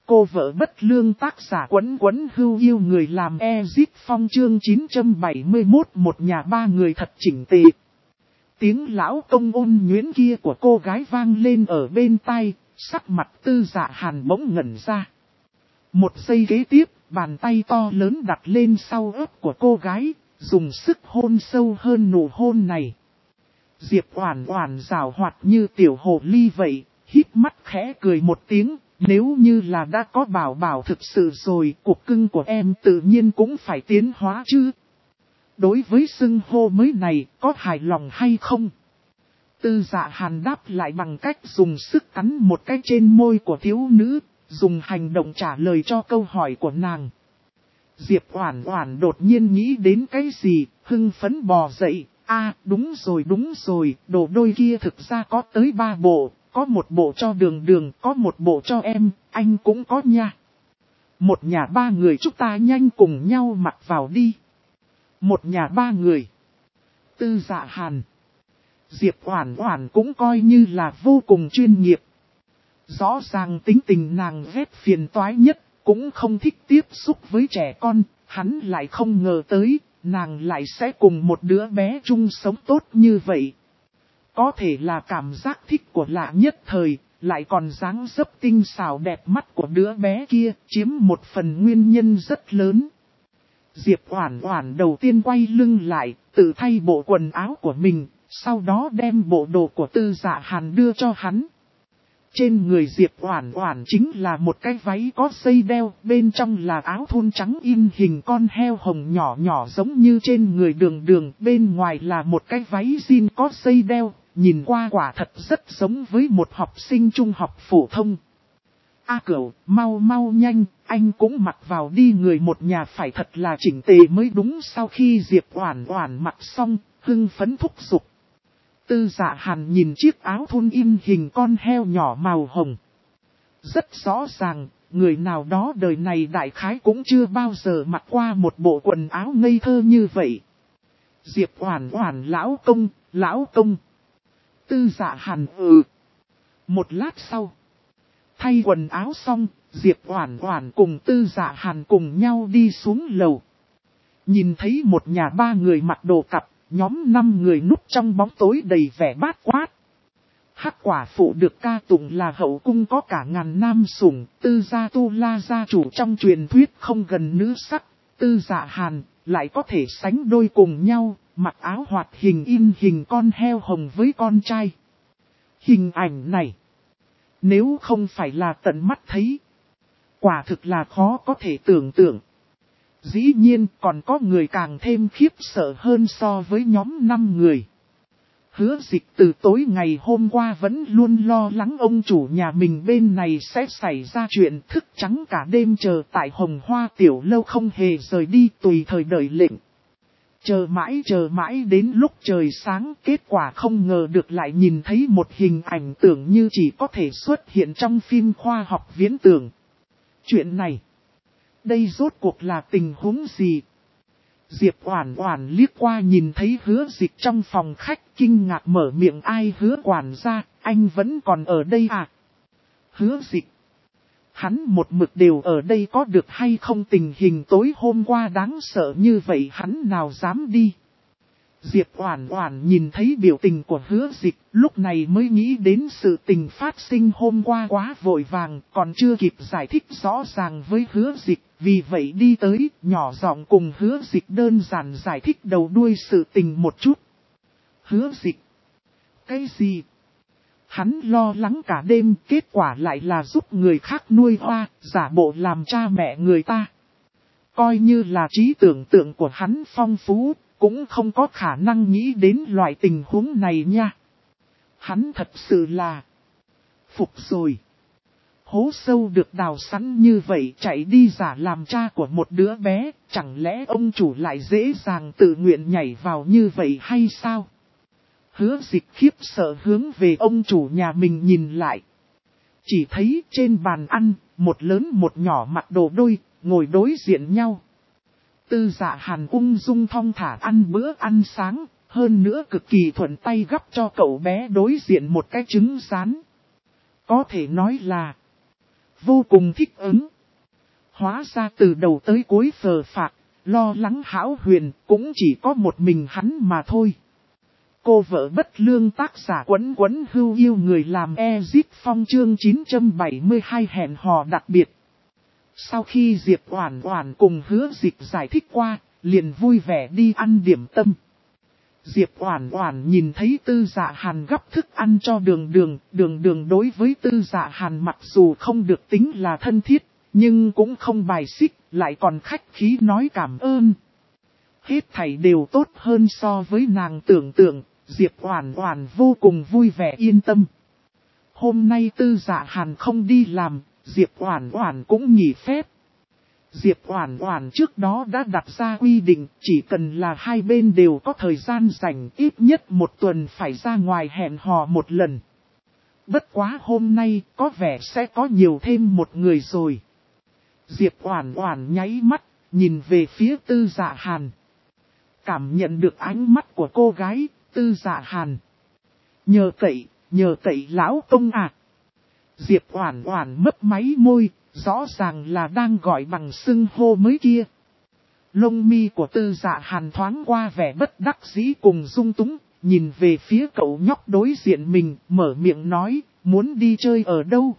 cô vợ bất lương tác giả Quấn Quấn Hưu yêu người làm Ezip Phong chương 971 một nhà ba người thật chỉnh tề. Tiếng lão công ôn nhuyễn kia của cô gái vang lên ở bên tai, sắc mặt Tư Dạ Hàn bỗng ngẩn ra. Một giây kế tiếp, bàn tay to lớn đặt lên sau ớt của cô gái, dùng sức hôn sâu hơn nụ hôn này. Diệp Oản Oản giảo hoạt như tiểu hồ ly vậy, híp mắt khẽ cười một tiếng, nếu như là đã có bảo bảo thực sự rồi, cuộc cưng của em tự nhiên cũng phải tiến hóa chứ. Đối với xưng hô mới này, có hài lòng hay không? Tư Dạ Hàn đáp lại bằng cách dùng sức cắn một cái trên môi của thiếu nữ, dùng hành động trả lời cho câu hỏi của nàng. Diệp Oản Oản đột nhiên nghĩ đến cái gì, hưng phấn bò dậy. Đúng rồi, đồ đôi kia thực ra có tới 3 bộ, có một bộ cho Đường Đường, có một bộ cho em, anh cũng có nha. Một nhà ba người chúng ta nhanh cùng nhau mặc vào đi. Một nhà ba người. Tư Dạ Hàn. Diệp Oản Oản cũng coi như là vô cùng chuyên nghiệp. Rõ ràng tính tình nàng ghét phiền toái nhất, cũng không thích tiếp xúc với trẻ con, hắn lại không ngờ tới, nàng lại sẽ cùng một đứa bé chung sống tốt như vậy. Có thể là cảm giác thích của lạ nhất thời, lại còn dáng dấp tinh xảo đẹp mắt của đứa bé kia, chiếm một phần nguyên nhân rất lớn. Diệp Oản Oản đầu tiên quay lưng lại, tự thay bộ quần áo của mình, sau đó đem bộ đồ của Tư Dạ Hàn đưa cho hắn. Trên người Diệp Oản Oản chính là một cái váy có dây đeo, bên trong là áo thun trắng in hình con heo hồng nhỏ nhỏ giống như trên người Đường Đường, bên ngoài là một cái váy jean có dây đeo, nhìn qua quả thật rất giống với một học sinh trung học phổ thông. Cửu, mau nhanh, anh cũng mặc vào đi, người một nhà phải thật là chỉnh tề mới đúng. Sau khi Diệp Oản Oản mặc xong, hưng phấn thúc giục. Tư Dạ Hàn nhìn chiếc áo thun in hình con heo nhỏ màu hồng. Rất rõ ràng, người nào đó đời này đại khái cũng chưa bao giờ mặc qua một bộ quần áo ngây thơ như vậy. Diệp Oản Oản lão công. Tư Dạ Hàn Một lát sau, thay quần áo xong, Diệp Oản Oản cùng Tư Dạ Hàn cùng nhau đi xuống lầu. Nhìn thấy một nhà ba người mặc đồ cặp, nhóm 5 người núp trong bóng tối đầy vẻ bát quát. Hắc quả phụ được ca tụng là hậu cung có cả ngàn nam sủng, Tư gia Tu La gia chủ trong truyền thuyết không gần nữ sắc, Tư Dạ Hàn lại có thể sánh đôi cùng nhau, mặc áo hoạt hình in hình con heo hồng với con trai. Hình ảnh này, nếu không phải là tận mắt thấy, quả thực là khó có thể tưởng tượng. Dĩ nhiên còn có người càng thêm khiếp sợ hơn so với nhóm 5 người. Hứa Dịch từ tối ngày hôm qua vẫn luôn lo lắng ông chủ nhà mình bên này sẽ xảy ra chuyện, thức trắng cả đêm chờ tại Hồng Hoa Tiểu Lâu không hề rời đi, tùy thời đợi lệnh. Chờ mãi đến lúc trời sáng, kết quả không ngờ được lại nhìn thấy một hình ảnh tưởng như chỉ có thể xuất hiện trong phim khoa học viễn tưởng. Chuyện này, đây rốt cuộc là tình huống gì? Diệp Oản Oản liếc qua nhìn thấy Hứa Dịch trong phòng khách, kinh ngạc mở miệng, ai Hứa quản gia, anh vẫn còn ở đây à? Hứa Dịch, hắn một mực đều ở đây, có được hay không? Tình hình tối hôm qua đáng sợ như vậy hắn nào dám đi? Diệp Oản Oản nhìn thấy biểu tình của Hứa Dịch, lúc này mới nghĩ đến sự tình phát sinh hôm qua quá vội vàng, còn chưa kịp giải thích rõ ràng với Hứa Dịch, vì vậy đi tới, nhỏ giọng cùng Hứa Dịch đơn giản giải thích đầu đuôi sự tình một chút. Hứa Dịch, cái gì? Hắn lo lắng cả đêm, kết quả lại là giúp người khác nuôi hoa, giả bộ làm cha mẹ người ta. Coi như là trí tưởng tượng của hắn phong phú, cũng không có khả năng nghĩ đến loại tình huống này nha. Hắn thật sự là phục rồi. Hố sâu được đào sẵn như vậy, chạy đi giả làm cha của một đứa bé, chẳng lẽ ông chủ lại dễ dàng tự nguyện nhảy vào như vậy hay sao? Hứa Dịch khiếp sợ hướng về ông chủ nhà mình nhìn lại. Chỉ thấy trên bàn ăn, một lớn một nhỏ mặc đồ đôi, ngồi đối diện nhau. Tư Dạ Hàn ung dung thong thả ăn bữa ăn sáng, hơn nữa cực kỳ thuận tay gắp cho cậu bé đối diện một cái trứng rán. Có thể nói là vô cùng thích ứng. Hóa ra từ đầu tới cuối phờ phạc, lo lắng Hão Huyền cũng chỉ có một mình hắn mà thôi. Cô vợ bất lương tác giả Quấn Quấn Hưu yêu người làm Ezip Phong chương 972 hẹn hò đặc biệt. Sau khi Diệp Oản Oản cùng Hứa Dịch giải thích qua, liền vui vẻ đi ăn điểm tâm. Diệp Oản Oản nhìn thấy Tư Dạ Hàn gắp thức ăn cho Đường Đường đối với Tư Dạ Hàn mặc dù không được tính là thân thiết, nhưng cũng không bài xích, lại còn khách khí nói cảm ơn. Hết thảy đều tốt hơn so với nàng tưởng tượng, Diệp Oản Oản vô cùng vui vẻ yên tâm. Hôm nay Tư Dạ Hàn không đi làm, Diệp Oản Oản cũng nghỉ phép. Diệp Oản Oản trước đó đã đặt ra quy định, chỉ cần là hai bên đều có thời gian rảnh ít nhất một tuần phải ra ngoài hẹn hò một lần. Bất quá hôm nay có vẻ sẽ có nhiều thêm một người rồi. Diệp Oản Oản nháy mắt, nhìn về phía Tư Dạ Hàn. Cảm nhận được ánh mắt của cô gái, Tư Dạ Hàn. Nhờ cậy lão công à. Diệp Oản Oản mấp máy môi, rõ ràng là đang gọi bằng xưng hô mới kia. Lông mi của Tư Dạ Hàn thoáng qua vẻ bất đắc dĩ cùng dung túng, nhìn về phía cậu nhóc đối diện mình, mở miệng nói, muốn đi chơi ở đâu.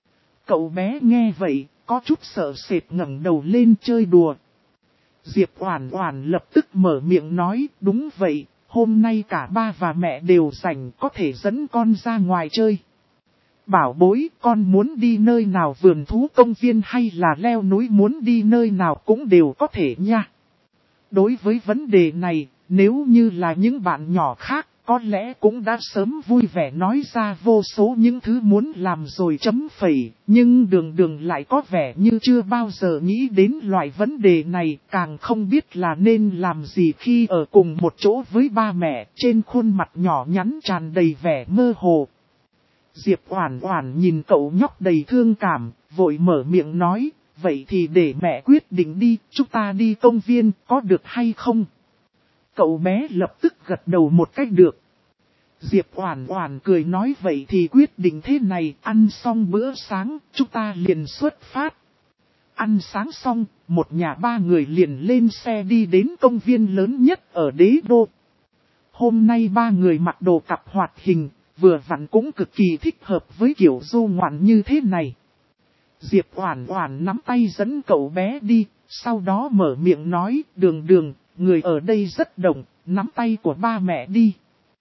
Cậu bé nghe vậy, có chút sợ sệt ngẩng đầu lên chơi đùa. Diệp Oản Oản lập tức mở miệng nói, đúng vậy, hôm nay cả ba và mẹ đều rảnh, có thể dẫn con ra ngoài chơi. Bảo bối, con muốn đi nơi nào, vườn thú công viên hay là leo núi, muốn đi nơi nào cũng đều có thể nha. Đối với vấn đề này, nếu như là những bạn nhỏ khác, có lẽ cũng đã sớm vui vẻ nói ra vô số những thứ muốn làm rồi chấm phẩy, nhưng Đường lại có vẻ như chưa bao giờ nghĩ đến loại vấn đề này, càng không biết là nên làm gì khi ở cùng một chỗ với ba mẹ, trên khuôn mặt nhỏ nhắn tràn đầy vẻ mơ hồ. Diệp Oản Oản nhìn cậu nhóc đầy thương cảm, vội mở miệng nói, vậy thì để mẹ quyết định đi, chúng ta đi công viên, có được hay không? Cậu bé lập tức gật đầu một cách được. Diệp Oản Oản cười nói vậy thì quyết định thế này, ăn xong bữa sáng, chúng ta liền xuất phát. Ăn sáng xong, một nhà ba người liền lên xe đi đến công viên lớn nhất ở đế đô. Hôm nay ba người mặc đồ cặp hoạt hình, vừa vặn cũng cực kỳ thích hợp với kiểu du ngoạn như thế này. Diệp Oản Oản nắm tay dẫn cậu bé đi, sau đó mở miệng nói, Đường, người ở đây rất đông, nắm tay của ba mẹ đi.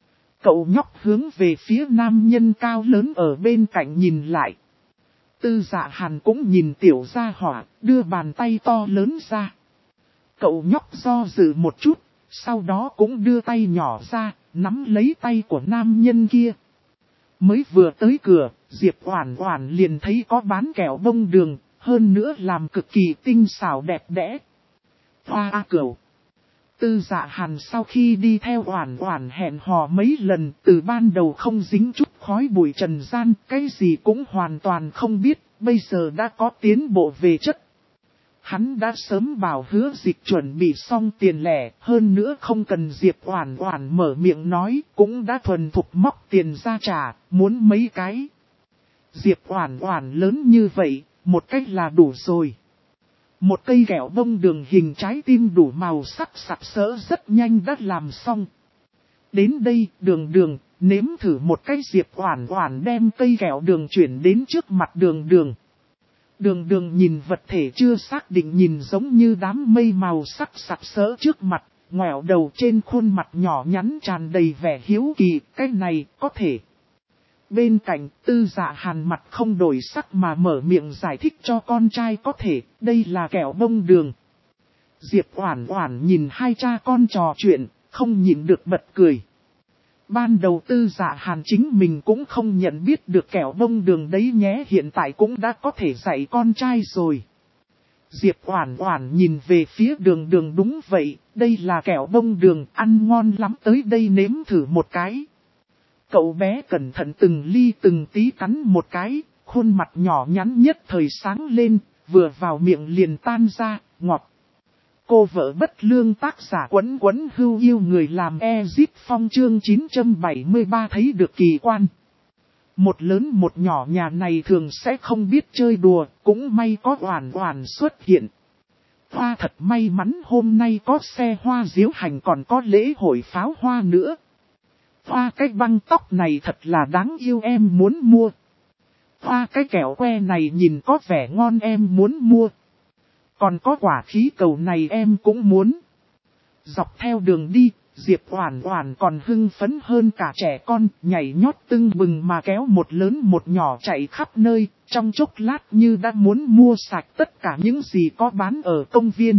Cậu nhóc hướng về phía nam nhân cao lớn ở bên cạnh nhìn lại. Tư Dạ Hàn cũng nhìn tiểu gia hỏa, đưa bàn tay to lớn ra. Cậu nhóc do dự một chút, sau đó cũng đưa tay nhỏ ra, nắm lấy tay của nam nhân kia. Mới vừa tới cửa, Diệp Oản Oản liền thấy có bán kẹo bông đường, hơn nữa làm cực kỳ tinh xảo đẹp đẽ. Hoa cửu. Tư Dạ Hàn sau khi đi theo Oản Oản hẹn hò mấy lần, từ ban đầu không dính chút khói bụi trần gian, cái gì cũng hoàn toàn không biết, bây giờ đã có tiến bộ về chất. Hắn đã sớm bảo Hứa Dịch chuẩn bị xong tiền lẻ, hơn nữa không cần Diệp Oản Oản mở miệng nói, cũng đã thuần thục móc tiền ra trả, muốn mấy cái. Diệp Oản Oản lớn như vậy, một cách là đủ rồi. Một cây kẹo bông đường hình trái tim đủ màu sắc sặc sỡ rất nhanh đã làm xong. Đến đây, Đường, nếm thử một cái. Diệp Oản Oản đem cây kẹo đường chuyển đến trước mặt Đường. Đường nhìn vật thể chưa xác định, nhìn giống như đám mây màu sắc sặc sỡ trước mặt, ngoẹo đầu, trên khuôn mặt nhỏ nhắn tràn đầy vẻ hiếu kỳ, cái này có thể. Bên cạnh, Tư Dạ Hàn mặt không đổi sắc mà mở miệng giải thích cho con trai, có thể, đây là kẹo bông đường. Diệp Oản Oản nhìn hai cha con trò chuyện, không nhịn được bật cười. Ban đầu Tư Dạ Hàn chính mình cũng không nhận biết được kẹo bông đường đấy nhé, hiện tại cũng đã có thể dạy con trai rồi. Diệp Oản Oản nhìn về phía Đường, đúng vậy, đây là kẹo bông đường, ăn ngon lắm, tới đây nếm thử một cái. Cậu bé cẩn thận từng ly từng tí cắn một cái, khuôn mặt nhỏ nhắn nhất thời sáng lên, vừa vào miệng liền tan ra, ngọt. Cô vợ bất lương tác giả Quấn Quấn Hưu yêu người làm Ezip Phong chương 973 thấy được kỳ quan. Một lớn một nhỏ nhà này thường sẽ không biết chơi đùa, cũng may có Oản Oản xuất hiện. Hoa thật may mắn hôm nay có xe hoa diễu hành còn có lễ hội pháo hoa nữa. Hoa cái băng tóc này thật là đáng yêu em muốn mua. Hoa cái kẹo que này nhìn có vẻ ngon em muốn mua. Còn có quả khí cầu này em cũng muốn. Dọc theo đường đi, Diệp Oản Oản còn hưng phấn hơn cả trẻ con, nhảy nhót tưng bừng mà kéo một lớn một nhỏ chạy khắp nơi, trong chốc lát như đã muốn mua sạch tất cả những gì có bán ở công viên.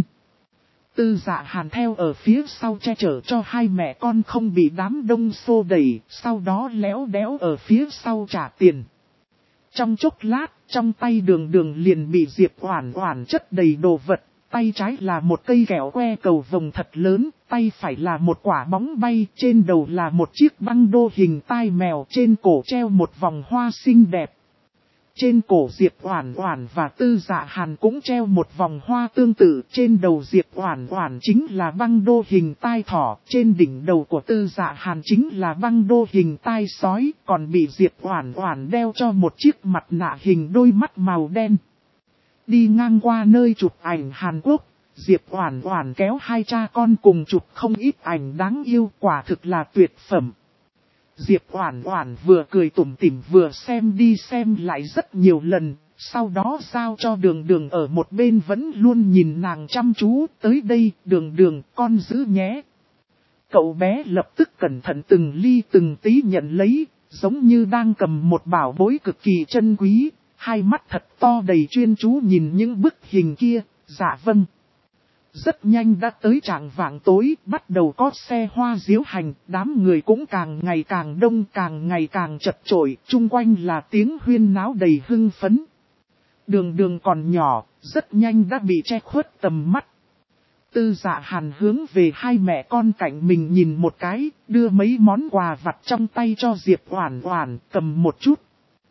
Tư Dạ Hàn theo ở phía sau che chở cho hai mẹ con không bị đám đông xô đẩy, sau đó léo đéo ở phía sau trả tiền. Trong chốc lát, trong tay Đường Đường liền bị Diệp Oản Oản chất đầy đồ vật, tay trái là một cây kẹo que cầu vồng thật lớn, tay phải là một quả bóng bay, trên đầu là một chiếc băng đô hình tai mèo, trên cổ treo một vòng hoa xinh đẹp. Trên cổ Diệp Oản Oản và Tư Dạ Hàn cũng treo một vòng hoa tương tự, trên đầu Diệp Oản Oản chính là băng đô hình tai thỏ, trên đỉnh đầu của Tư Dạ Hàn chính là băng đô hình tai sói, còn bị Diệp Oản Oản đeo cho một chiếc mặt nạ hình đôi mắt màu đen. Đi ngang qua nơi chụp ảnh Hàn Quốc, Diệp Oản Oản kéo hai cha con cùng chụp không ít ảnh đáng yêu, quả thực là tuyệt phẩm. Diệp Oản Oản vừa cười tủm tỉm vừa xem đi xem lại rất nhiều lần, sau đó giao cho Đường Đường ở một bên vẫn luôn nhìn nàng chăm chú, tới đây, Đường Đường, con giữ nhé. Cậu bé lập tức cẩn thận từng ly từng tí nhận lấy, giống như đang cầm một bảo bối cực kỳ chân quý, hai mắt thật to đầy chuyên chú nhìn những bức hình kia, dạ vâng. Rất nhanh đã tới rạng vạng tối, bắt đầu có xe hoa diễu hành, đám người cũng càng ngày càng đông càng ngày càng chật chội, chung quanh là tiếng huyên náo đầy hưng phấn. Đường Đường còn nhỏ, rất nhanh đã bị che khuất tầm mắt. Tư Dạ Hàn hướng về hai mẹ con cạnh mình nhìn một cái, đưa mấy món quà vặt trong tay cho Diệp Oản Oản, cầm một chút.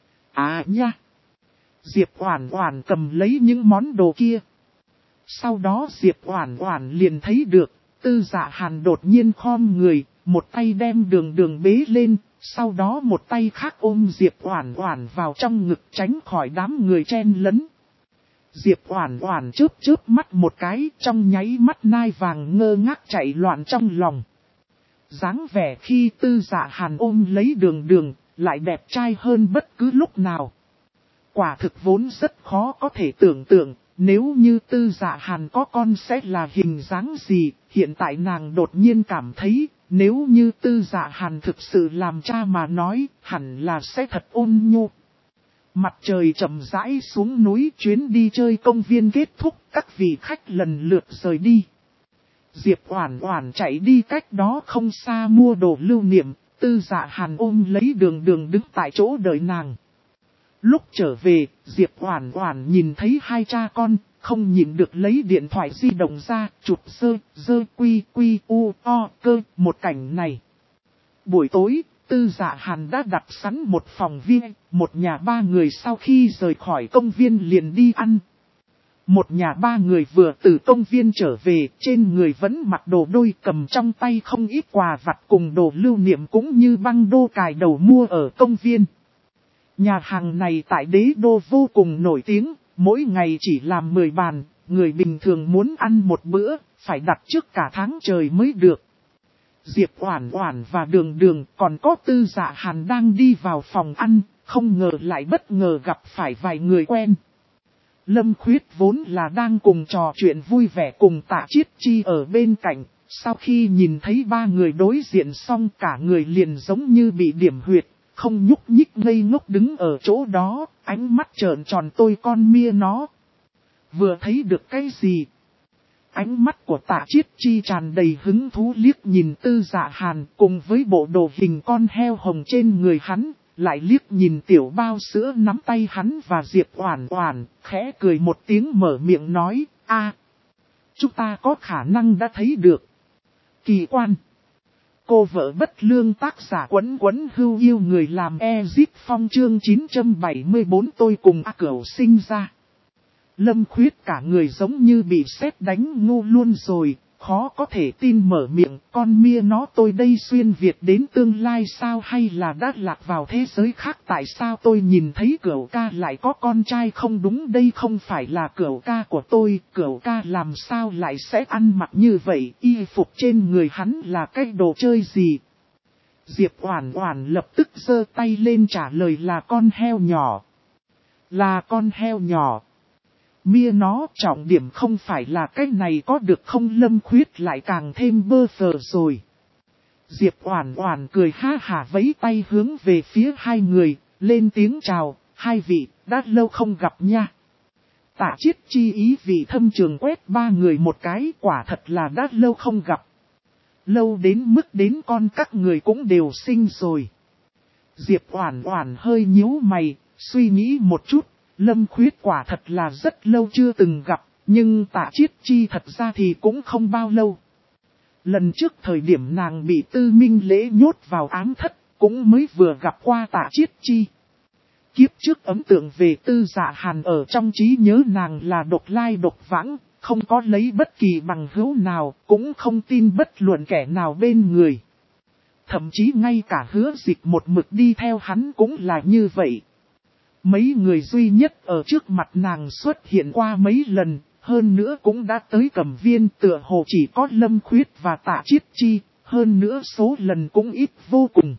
À nha! Diệp Oản Oản cầm lấy những món đồ kia. Sau đó Diệp Oản Oản liền thấy được, Tư Dạ Hàn đột nhiên khom người, một tay đem Đường Đường bế lên, sau đó một tay khác ôm Diệp Oản Oản vào trong ngực tránh khỏi đám người chen lấn. Diệp Oản Oản chớp chớp mắt một cái, trong nháy mắt nai vàng ngơ ngác chạy loạn trong lòng. Dáng vẻ khi Tư Dạ Hàn ôm lấy Đường Đường, lại đẹp trai hơn bất cứ lúc nào. Quả thực vốn rất khó có thể tưởng tượng, nếu như Tư Dạ Hàn có con sẽ là hình dáng gì, hiện tại nàng đột nhiên cảm thấy, nếu như Tư Dạ Hàn thực sự làm cha mà nói, hẳn là sẽ thật ôn nhu. Mặt trời chậm rãi xuống núi, chuyến đi chơi công viên kết thúc, các vị khách lần lượt rời đi. Diệp Oản Oản chạy đi cách đó không xa mua đồ lưu niệm, Tư Dạ Hàn ôm lấy Đường Đường đứng tại chỗ đợi nàng. Lúc trở về, Diệp Oản Oản nhìn thấy hai cha con, không nhịn được lấy điện thoại di động ra, chụp quy u o cơ một cảnh này. Buổi tối, Tư Dạ Hàn đã đặt sẵn một phòng VIP, một nhà ba người sau khi rời khỏi công viên liền đi ăn. Một nhà ba người vừa từ công viên trở về, trên người vẫn mặc đồ đôi, cầm trong tay không ít quà vặt cùng đồ lưu niệm cũng như băng đô cài đầu mua ở công viên. Nhà hàng này tại Đế Đô vô cùng nổi tiếng, mỗi ngày chỉ làm 10 bàn, người bình thường muốn ăn một bữa, phải đặt trước cả tháng trời mới được. Diệp Oản Oản và Đường Đường còn có Tư Dạ Hàn đang đi vào phòng ăn, không ngờ lại bất ngờ gặp phải vài người quen. Lâm Khuyết vốn là đang cùng trò chuyện vui vẻ cùng Tạ Chiết Chi ở bên cạnh, sau khi nhìn thấy ba người đối diện xong cả người liền giống như bị điểm huyệt. Không nhúc nhích ngây ngốc đứng ở chỗ đó, ánh mắt trợn tròn tôi con mia nó. Vừa thấy được cái gì? Ánh mắt của Tạ Chiết Chi tràn đầy hứng thú liếc nhìn Tư Dạ Hàn cùng với bộ đồ hình con heo hồng trên người hắn, lại liếc nhìn tiểu bao sữa nắm tay hắn và Diệp Oản Oản, khẽ cười một tiếng mở miệng nói, a, chúng ta có khả năng đã thấy được. Kỳ quan. Cô vợ bất lương tác giả Quấn Quấn Hưu yêu người làm Ezip Phong chương 974 tôi cùng A Cửu sinh ra. Lâm Khuyết cả người giống như bị sét đánh ngu luôn rồi, khó có thể tin mở miệng, con mia nó tôi đây xuyên Việt đến tương lai sao hay là đã lạc vào thế giới khác, tại sao tôi nhìn thấy Cửu ca lại có con trai, không đúng, đây không phải là Cửu ca của tôi, Cửu ca làm sao lại sẽ ăn mặc như vậy, y phục trên người hắn là cái đồ chơi gì? Diệp Oản Oản lập tức giơ tay lên trả lời là con heo nhỏ. Là con heo nhỏ. Mia nó, trọng điểm không phải là cái này có được không? Lâm Khuyết lại càng thêm bơ phờ rồi. Diệp Oản Oản cười ha hả vẫy tay hướng về phía hai người, lên tiếng chào, hai vị, đã lâu không gặp nha. Tạ Chiết Chi ý vị thâm trường quét ba người một cái, quả thật là đã lâu không gặp. Lâu đến mức đến con các người cũng đều sinh rồi. Diệp Oản Oản hơi nhíu mày, suy nghĩ một chút, Lâm Khuyết quả thật là rất lâu chưa từng gặp, nhưng Tạ Chiết Chi thật ra thì cũng không bao lâu. Lần trước thời điểm nàng bị Tư Minh Lễ nhốt vào ám thất, cũng mới vừa gặp qua Tạ Chiết Chi. Kiếp trước ấn tượng về Tư Dạ Hàn ở trong trí nhớ nàng là độc lai độc vãng, không có lấy bất kỳ bằng hữu nào, cũng không tin bất luận kẻ nào bên người. Thậm chí ngay cả Hứa Dịch một mực đi theo hắn cũng là như vậy. Mấy người duy nhất ở trước mặt nàng xuất hiện qua mấy lần, hơn nữa cũng đã tới Cẩm Viên, tựa hồ chỉ có Lâm Khuyết và Tạ Chiết Chi, hơn nữa số lần cũng ít vô cùng.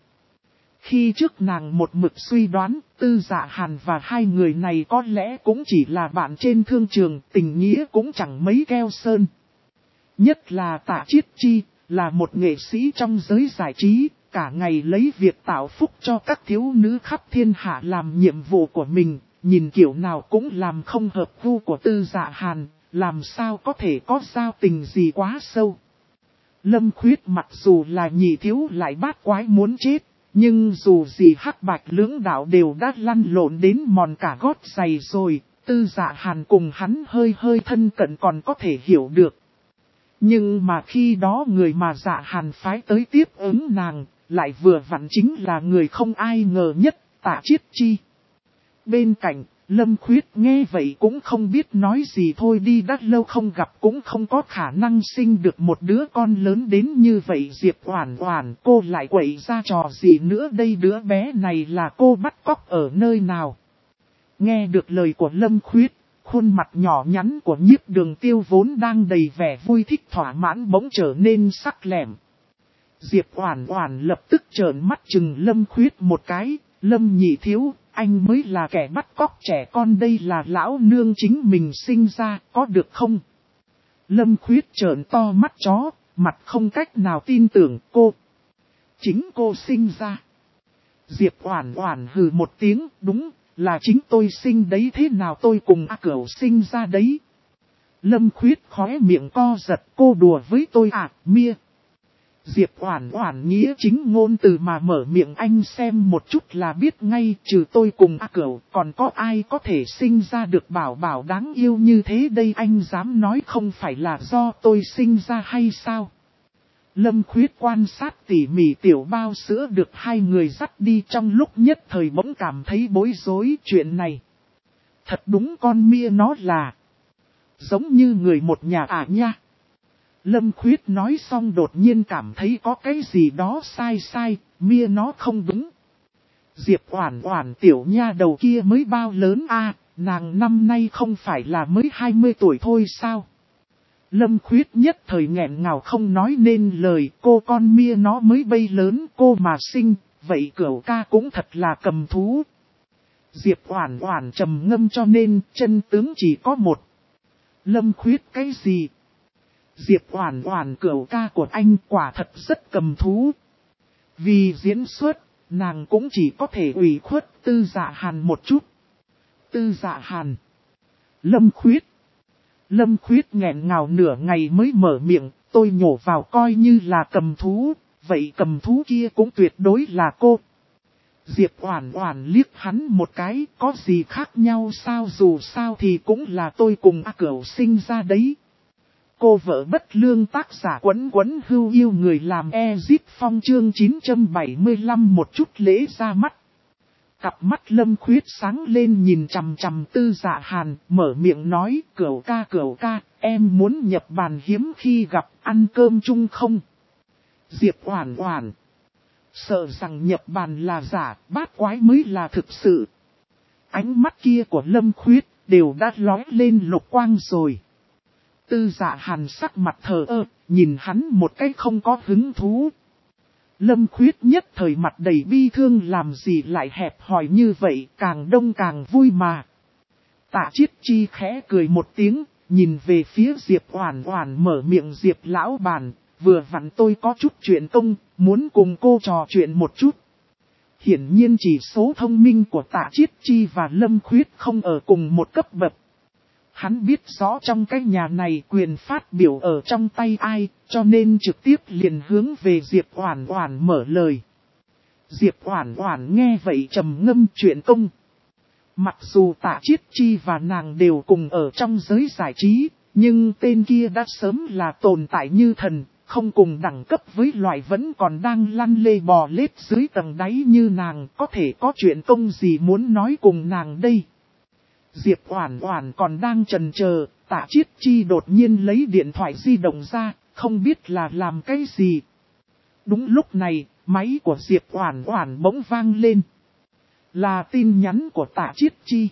Khi trước nàng một mực suy đoán, Tư Dạ Hàn và hai người này có lẽ cũng chỉ là bạn trên thương trường, tình nghĩa cũng chẳng mấy keo sơn. Nhất là Tạ Chiết Chi, là một nghệ sĩ trong giới giải trí, cả ngày lấy việc tạo phúc cho các thiếu nữ khắp thiên hạ làm nhiệm vụ của mình, nhìn kiểu nào cũng làm không hợp gu của Tư Dạ Hàn, làm sao có thể có giao tình gì quá sâu. Lâm Khuyết mặc dù là nhị thiếu lại bát quái muốn chết, nhưng dù gì hắc bạch lưỡng đạo đều đã lăn lộn đến mòn cả gót giày rồi, Tư Dạ Hàn cùng hắn hơi thân cận còn có thể hiểu được. Nhưng mà khi đó người mà Dạ Hàn phái tới tiếp ứng nàng, lại vừa vặn chính là người không ai ngờ nhất, Tạ Chiết Chi. Bên cạnh, Lâm Khuyết nghe vậy cũng không biết nói gì thôi, đi đã lâu không gặp cũng không có khả năng sinh được một đứa con lớn đến như vậy. Diệp Oản Oản, cô lại quậy ra trò gì nữa đây, đứa bé này là cô bắt cóc ở nơi nào? Nghe được lời của Lâm Khuyết, khuôn mặt nhỏ nhắn của Nhiếp Đường Tiêu vốn đang đầy vẻ vui thích thỏa mãn bỗng trở nên sắc lẻm. Diệp Oản Oản lập tức trợn mắt trừng Lâm Khuyết một cái, Lâm nhị thiếu, anh mới là kẻ bắt cóc trẻ con, đây là lão nương chính mình sinh ra, có được không? Lâm Khuyết trợn to mắt chó, mặt không cách nào tin tưởng, cô. Chính cô sinh ra. Diệp Oản Oản hừ một tiếng, đúng, là chính tôi sinh đấy, thế nào tôi cùng A Cửu sinh ra đấy. Lâm Khuyết khóe miệng co giật, cô đùa với tôi à, mia. Diệp Oản Oản nghĩa chính ngôn từ mà mở miệng, anh xem một chút là biết ngay, trừ tôi cùng A Cửu, còn có ai có thể sinh ra được bảo bảo đáng yêu như thế đây, anh dám nói không phải là do tôi sinh ra hay sao? Lâm Khuyết quan sát tỉ mỉ tiểu bao sữa được hai người dắt đi, trong lúc nhất thời bỗng cảm thấy bối rối. Chuyện này thật đúng con mia nó là giống như người một nhà à nha. Lâm Khuyết nói xong đột nhiên cảm thấy có cái gì đó sai, mia nó không đúng. Diệp Oản Oản tiểu nha đầu kia mới bao lớn a, nàng năm nay không phải là mới 20 tuổi thôi sao? Lâm Khuyết nhất thời nghẹn ngào không nói nên lời, cô con mia nó mới bay lớn cô mà sinh, vậy Cửu ca cũng thật là cầm thú. Diệp Oản Oản trầm ngâm, cho nên chân tướng chỉ có một. Lâm Khuyết cái gì? Diệp Oản Oản, Cửu ca của anh quả thật rất cầm thú. Vì diễn xuất, nàng cũng chỉ có thể ủy khuất Tư Dạ Hàn một chút. Tư Dạ Hàn. Lâm Khuyết. Lâm Khuyết nghẹn ngào nửa ngày mới mở miệng, tôi nhổ vào coi như là cầm thú, vậy cầm thú kia cũng tuyệt đối là cô. Diệp Oản Oản liếc hắn một cái, có gì khác nhau sao, dù sao thì cũng là tôi cùng A Cửu sinh ra đấy. Cô vợ bất lương, tác giả Quấn Quấn Hưu yêu người làm Ezip Phong, chương 975 một chút lễ ra mắt. Cặp mắt Lâm Khuyết sáng lên nhìn chằm chằm Tư Dạ Hàn, mở miệng nói, cửu ca, em muốn nhập bàn hiếm khi gặp, ăn cơm chung không? Diệp Oản Oản, sợ rằng nhập bàn là giả, bát quái mới là thực sự. Ánh mắt kia của Lâm Khuyết đều đã lóe lên lục quang rồi. Tư Dạ Hàn sắc mặt thờ ơ, nhìn hắn một cái không có hứng thú. Lâm Khuyết nhất thời mặt đầy bi thương, làm gì lại hẹp hòi như vậy, càng đông càng vui mà. Tạ Chiết Chi khẽ cười một tiếng, nhìn về phía Diệp Oản Oản, mở miệng, Diệp lão bản, vừa vặn tôi có chút chuyện công, muốn cùng cô trò chuyện một chút. Hiển nhiên chỉ số thông minh của Tạ Chiết Chi và Lâm Khuyết không ở cùng một cấp bậc. Hắn biết rõ trong cái nhà này quyền phát biểu ở trong tay ai, cho nên trực tiếp liền hướng về Diệp Oản Oản mở lời. Diệp Oản Oản nghe vậy trầm ngâm, chuyện công. Mặc dù Tạ Chiết Chi và nàng đều cùng ở trong giới giải trí, nhưng tên kia đã sớm là tồn tại như thần, không cùng đẳng cấp với loại vẫn còn đang lăn lê bò lết dưới tầng đáy như nàng, có thể có chuyện công gì muốn nói cùng nàng đây. Diệp Oản Oản còn đang chần chờ, Tạ Chiết Chi đột nhiên lấy điện thoại di động ra, không biết là làm cái gì. Đúng lúc này, máy của Diệp Oản Oản bỗng vang lên. Là tin nhắn của Tạ Chiết Chi.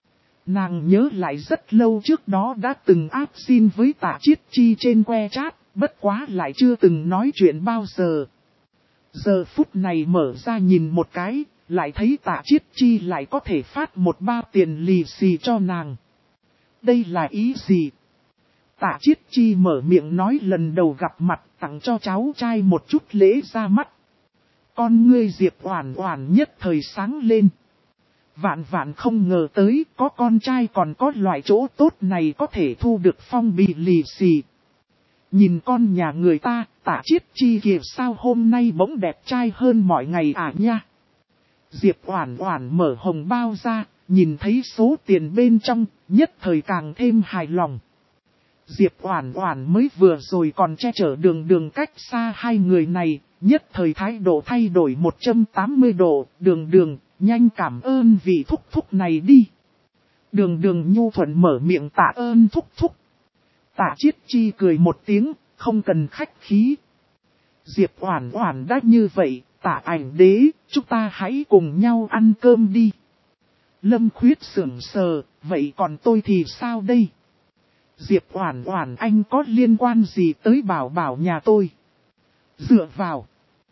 Nàng nhớ lại rất lâu trước đó đã từng áp xin với Tạ Chiết Chi trên WeChat, bất quá lại chưa từng nói chuyện bao giờ. Giờ phút này mở ra nhìn một cái, lại thấy Tạ Chiết Chi lại có thể phát một bao tiền lì xì cho nàng. Đây là ý gì? Tạ Chiết Chi mở miệng nói, lần đầu gặp mặt tặng cho cháu trai một chút lễ ra mắt. Con ngươi Diệp Oản Oản nhất thời sáng lên. Vạn vạn không ngờ tới có con trai còn có loại chỗ tốt này, có thể thu được phong bì lì xì. Nhìn con nhà người ta, Tạ Chiết Chi kìa, sao hôm nay bỗng đẹp trai hơn mọi ngày à nha. Diệp Oản Oản mở hồng bao ra, nhìn thấy số tiền bên trong, nhất thời càng thêm hài lòng. Diệp Oản Oản mới vừa rồi còn che chở Đường Đường cách xa hai người này, nhất thời thái độ thay đổi 180 độ, Đường Đường, nhanh cảm ơn vị thúc thúc này đi. Đường Đường nhu thuận mở miệng, tạ ơn thúc thúc. Tạ Chiết Chi cười một tiếng, không cần khách khí. Diệp Oản Oản đã như vậy, Tạ Ảnh Đế, chúng ta hãy cùng nhau ăn cơm đi. Lâm Khuyết sững sờ, vậy còn tôi thì sao đây? Diệp Oản Oản, anh có liên quan gì tới Bảo Bảo nhà tôi? Dựa vào.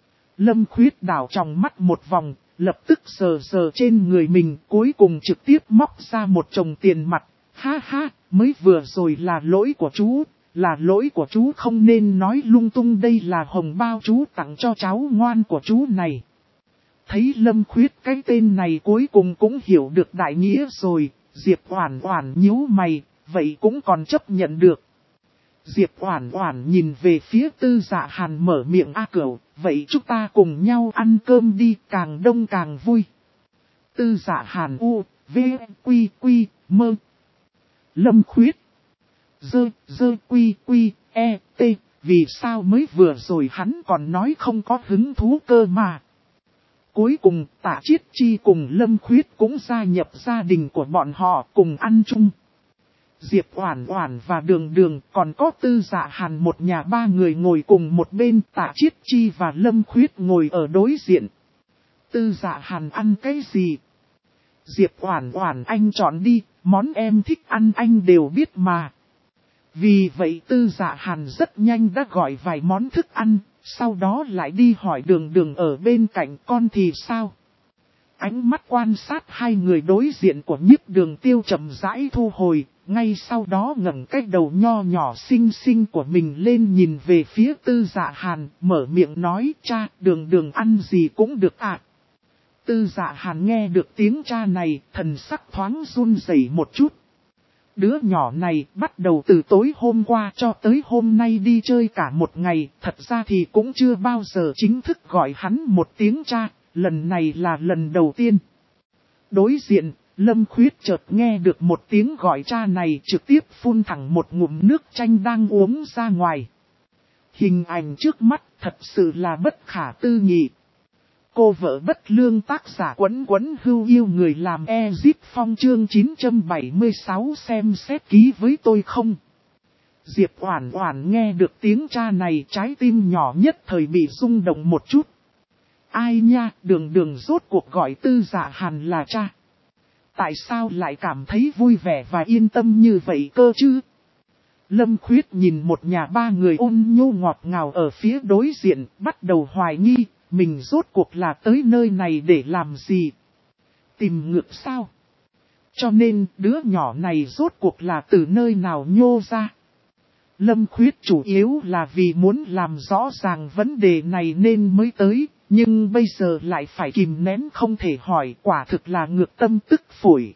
Lâm Khuyết đảo tròng mắt một vòng, lập tức sờ sờ trên người mình, cuối cùng trực tiếp móc ra một chồng tiền mặt. Ha ha, mới vừa rồi là lỗi của chú, là lỗi của chú, không nên nói lung tung, đây là hồng bao chú tặng cho cháu ngoan của chú này. Thấy Lâm Khuyết cái tên này cuối cùng cũng hiểu được đại nghĩa rồi, Diệp Oản Oản nhíu mày, vậy cũng còn chấp nhận được. Diệp Oản Oản nhìn về phía Tư Dạ Hàn, mở miệng, a cửu, vậy chúng ta cùng nhau ăn cơm đi, càng đông càng vui. Tư Dạ Hàn u, v, quy quy, mơ. Lâm Khuyết. Dơ quy quy, e, t, vì sao mới vừa rồi hắn còn nói không có hứng thú cơ mà. Cuối cùng Tạ Chiết Chi cùng Lâm Khuyết cũng gia nhập gia đình của bọn họ cùng ăn chung. Diệp Oản Oản và Đường Đường còn có Tư Dạ Hàn một nhà ba người ngồi cùng một bên, Tạ Chiết Chi và Lâm Khuyết ngồi ở đối diện. Tư Dạ Hàn ăn cái gì? Diệp Oản Oản, anh chọn đi, món em thích ăn anh đều biết mà. Vì vậy Tư Dạ Hàn rất nhanh đã gọi vài món thức ăn, sau đó lại đi hỏi Đường Đường ở bên cạnh, con thì sao? Ánh mắt quan sát hai người đối diện của Nhiếp Đường Tiêu chậm rãi thu hồi, ngay sau đó ngẩng cái đầu nho nhỏ xinh xinh của mình lên nhìn về phía Tư Dạ Hàn, mở miệng nói, cha, Đường Đường ăn gì cũng được ạ. Tư Dạ Hàn nghe được tiếng cha này, thần sắc thoáng run rẩy một chút. Đứa nhỏ này bắt đầu từ tối hôm qua cho tới hôm nay đi chơi cả một ngày, thật ra thì cũng chưa bao giờ chính thức gọi hắn một tiếng cha, lần này là lần đầu tiên. Đối diện, Lâm Khuyết chợt nghe được một tiếng gọi cha này, trực tiếp phun thẳng một ngụm nước chanh đang uống ra ngoài. Hình ảnh trước mắt thật sự là bất khả tư nghị. cô vợ bất lương, tác giả Quấn Quấn Hưu Yêu Người Làm Ezip Phong, chương 976, xem xét ký với tôi không? Diệp Oản Oản nghe được tiếng cha này, trái tim nhỏ nhất thời bị rung động một chút. Ai nha, Đường Đường rốt cuộc gọi Tư Dạ Hàn là cha. Tại sao lại cảm thấy vui vẻ và yên tâm như vậy cơ chứ? Lâm Khuyết nhìn một nhà ba người ôn nhu ngọt ngào ở phía đối diện, bắt đầu hoài nghi, mình rốt cuộc là tới nơi này để làm gì? Tìm ngược sao? Cho nên đứa nhỏ này rốt cuộc là từ nơi nào nhô ra? Lâm Khuyết chủ yếu là vì muốn làm rõ ràng vấn đề này nên mới tới, nhưng bây giờ lại phải kìm nén không thể hỏi, quả thực là ngược tâm tức phổi.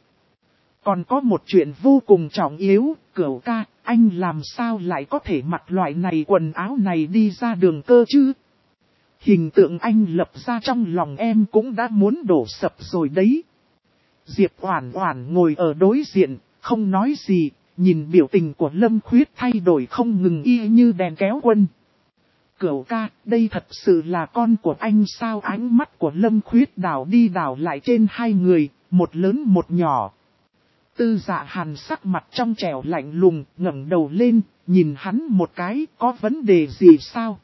Còn có một chuyện vô cùng trọng yếu, Cửu ca, anh làm sao lại có thể mặc loại này quần áo này đi ra đường cơ chứ? Hình tượng anh lập ra trong lòng em cũng đã muốn đổ sập rồi đấy. Diệp Oản Oản ngồi ở đối diện, không nói gì, nhìn biểu tình của Lâm Khuyết thay đổi không ngừng y như đèn kéo quân. Cửu ca, đây thật sự là con của anh sao? Ánh mắt của Lâm Khuyết đảo đi đảo lại trên hai người, một lớn một nhỏ. Tư Dạ Hàn sắc mặt trong trẻo lạnh lùng, ngẩng đầu lên, nhìn hắn một cái, có vấn đề gì sao?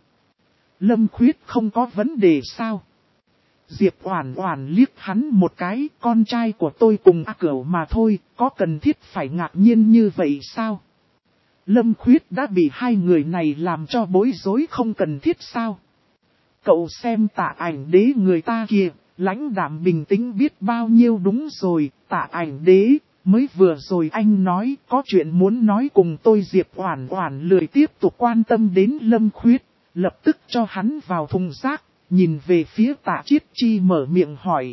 Lâm Khuyết không có vấn đề sao? Diệp Oản Oản liếc hắn một cái, con trai của tôi cùng A Cửu mà thôi, có cần thiết phải ngạc nhiên như vậy sao? Lâm Khuyết đã bị hai người này làm cho bối rối không cần thiết sao? Cậu xem Tạ Ảnh Đế người ta kìa, lãnh đạm bình tĩnh biết bao nhiêu. Đúng rồi, Tạ Ảnh Đế, mới vừa rồi anh nói có chuyện muốn nói cùng tôi. Diệp Oản Oản lười tiếp tục quan tâm đến Lâm Khuyết, lập tức cho hắn vào thùng rác, nhìn về phía Tạ Chiết Chi mở miệng hỏi.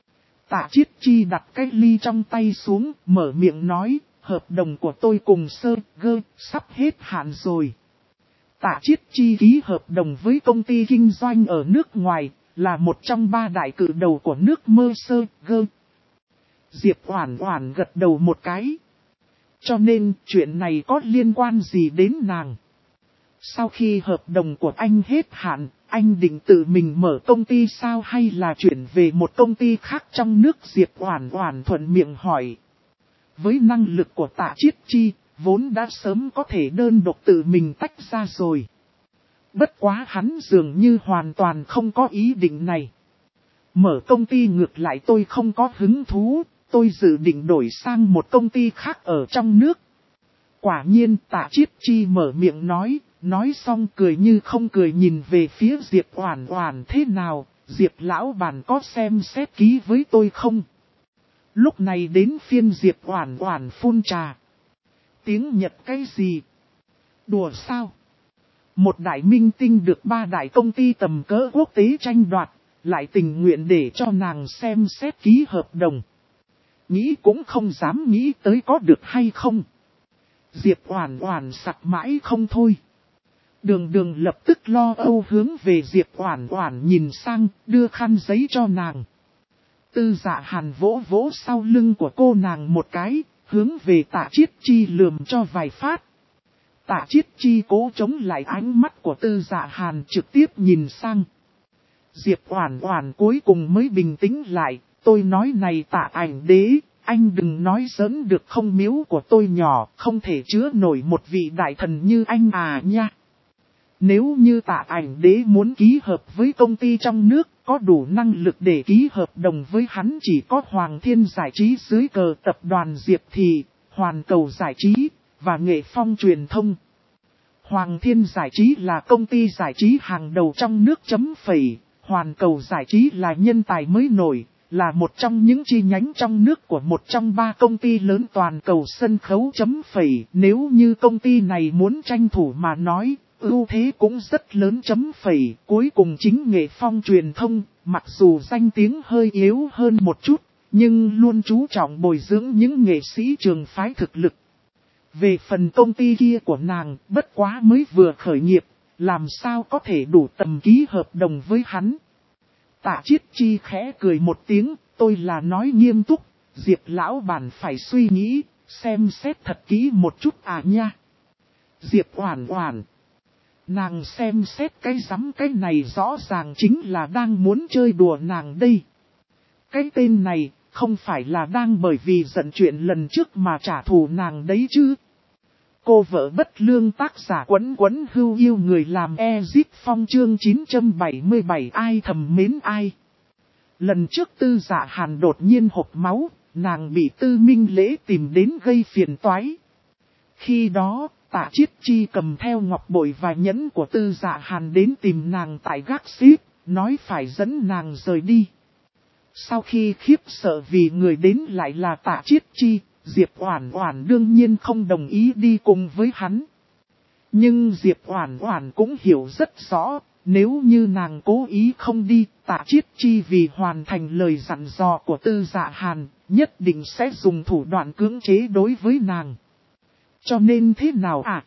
Tạ Chiết Chi đặt cái ly trong tay xuống, mở miệng nói, hợp đồng của tôi cùng Sơ Gơ sắp hết hạn rồi. Tạ Chiết Chi ký hợp đồng với công ty kinh doanh ở nước ngoài, là một trong ba đại cự đầu của nước Mơ Sơ Gơ. Diệp Oản Oản gật đầu một cái. Cho nên chuyện này có liên quan gì đến nàng? Sau khi hợp đồng của anh hết hạn, anh định tự mình mở công ty sao hay là chuyển về một công ty khác trong nước? Diệp Oản Oản thuận miệng hỏi. Với năng lực của Tạ Chiết Chi, vốn đã sớm có thể đơn độc tự mình tách ra rồi. Bất quá hắn dường như hoàn toàn không có ý định này. Mở công ty ngược lại tôi không có hứng thú, tôi dự định đổi sang một công ty khác ở trong nước. Quả nhiên Tạ Chiết Chi mở miệng nói xong cười như không cười nhìn về phía Diệp Oản Oản. Thế nào, Diệp lão bản có xem xét ký với tôi không? Lúc này đến phiên Diệp Oản Oản phun trà. Tiếng Nhật cái gì? Đùa sao? Một đại minh tinh được ba đại công ty tầm cỡ quốc tế tranh đoạt, lại tình nguyện để cho nàng xem xét ký hợp đồng. Nghĩ cũng không dám nghĩ tới có được hay không. Diệp Oản Oản sặc mãi không thôi. Đường Đường lập tức lo âu hướng về Diệp Oản Oản nhìn sang, đưa khăn giấy cho nàng. Tư Dạ Hàn vỗ vỗ sau lưng của cô nàng một cái, hướng về Tạ Chiết Chi lườm cho vài phát. Tạ Chiết Chi cố chống lại ánh mắt của Tư Dạ Hàn, trực tiếp nhìn sang. Diệp Oản Oản cuối cùng mới bình tĩnh lại, tôi nói này Tạ Ảnh Đế, anh đừng nói giỡn được không? Miếu của tôi nhỏ, không thể chứa nổi một vị đại thần như anh à nha. Nếu như Tạ Ảnh Đế muốn ký hợp với công ty trong nước, có đủ năng lực để ký hợp đồng với hắn chỉ có Hoàng Thiên Giải trí dưới cờ tập đoàn Diệp Thị, Hoàn Cầu Giải trí, và Nghệ Phong Truyền thông. Hoàng Thiên Giải trí là công ty giải trí hàng đầu trong nước chấm phẩy, Hoàn Cầu Giải trí là nhân tài mới nổi, là một trong những chi nhánh trong nước của một trong ba công ty lớn toàn cầu sân khấu chấm phẩy. Nếu như công ty này muốn tranh thủ mà nói, ưu thế cũng rất lớn chấm phẩy. Cuối cùng chính Nghệ Phong Truyền thông, mặc dù danh tiếng hơi yếu hơn một chút, nhưng luôn chú trọng bồi dưỡng những nghệ sĩ trường phái thực lực. Về phần công ty kia của nàng, bất quá mới vừa khởi nghiệp, làm sao có thể đủ tầm ký hợp đồng với hắn. Tạ Chiết Chi khẽ cười một tiếng, tôi là nói nghiêm túc, Diệp lão bản phải suy nghĩ, xem xét thật kỹ một chút à nha. Diệp Oản Oản. Nàng xem xét cái rắm cái này rõ ràng chính là đang muốn chơi đùa nàng đây. Cái tên này không phải là đang bởi vì giận chuyện lần trước mà trả thù nàng đấy chứ. Cô vợ bất lương tác giả Quấn Quấn Hưu yêu người làm Ezip Phong chương 977 ai thầm mến ai. Lần trước Tư Dạ Hàn đột nhiên hộc máu, nàng bị Tư Minh Lễ tìm đến gây phiền toái. Khi đó, Tạ Chiết Chi cầm theo ngọc bội và nhẫn của Tư Dạ Hàn đến tìm nàng tại gác xếp, nói phải dẫn nàng rời đi. Sau khi khiếp sợ vì người đến lại là Tạ Chiết Chi, Diệp Oản Oản đương nhiên không đồng ý đi cùng với hắn. Nhưng Diệp Oản Oản cũng hiểu rất rõ, nếu như nàng cố ý không đi, Tạ Chiết Chi vì hoàn thành lời dặn dò của Tư Dạ Hàn, nhất định sẽ dùng thủ đoạn cưỡng chế đối với nàng. Cho nên thế nào ạ?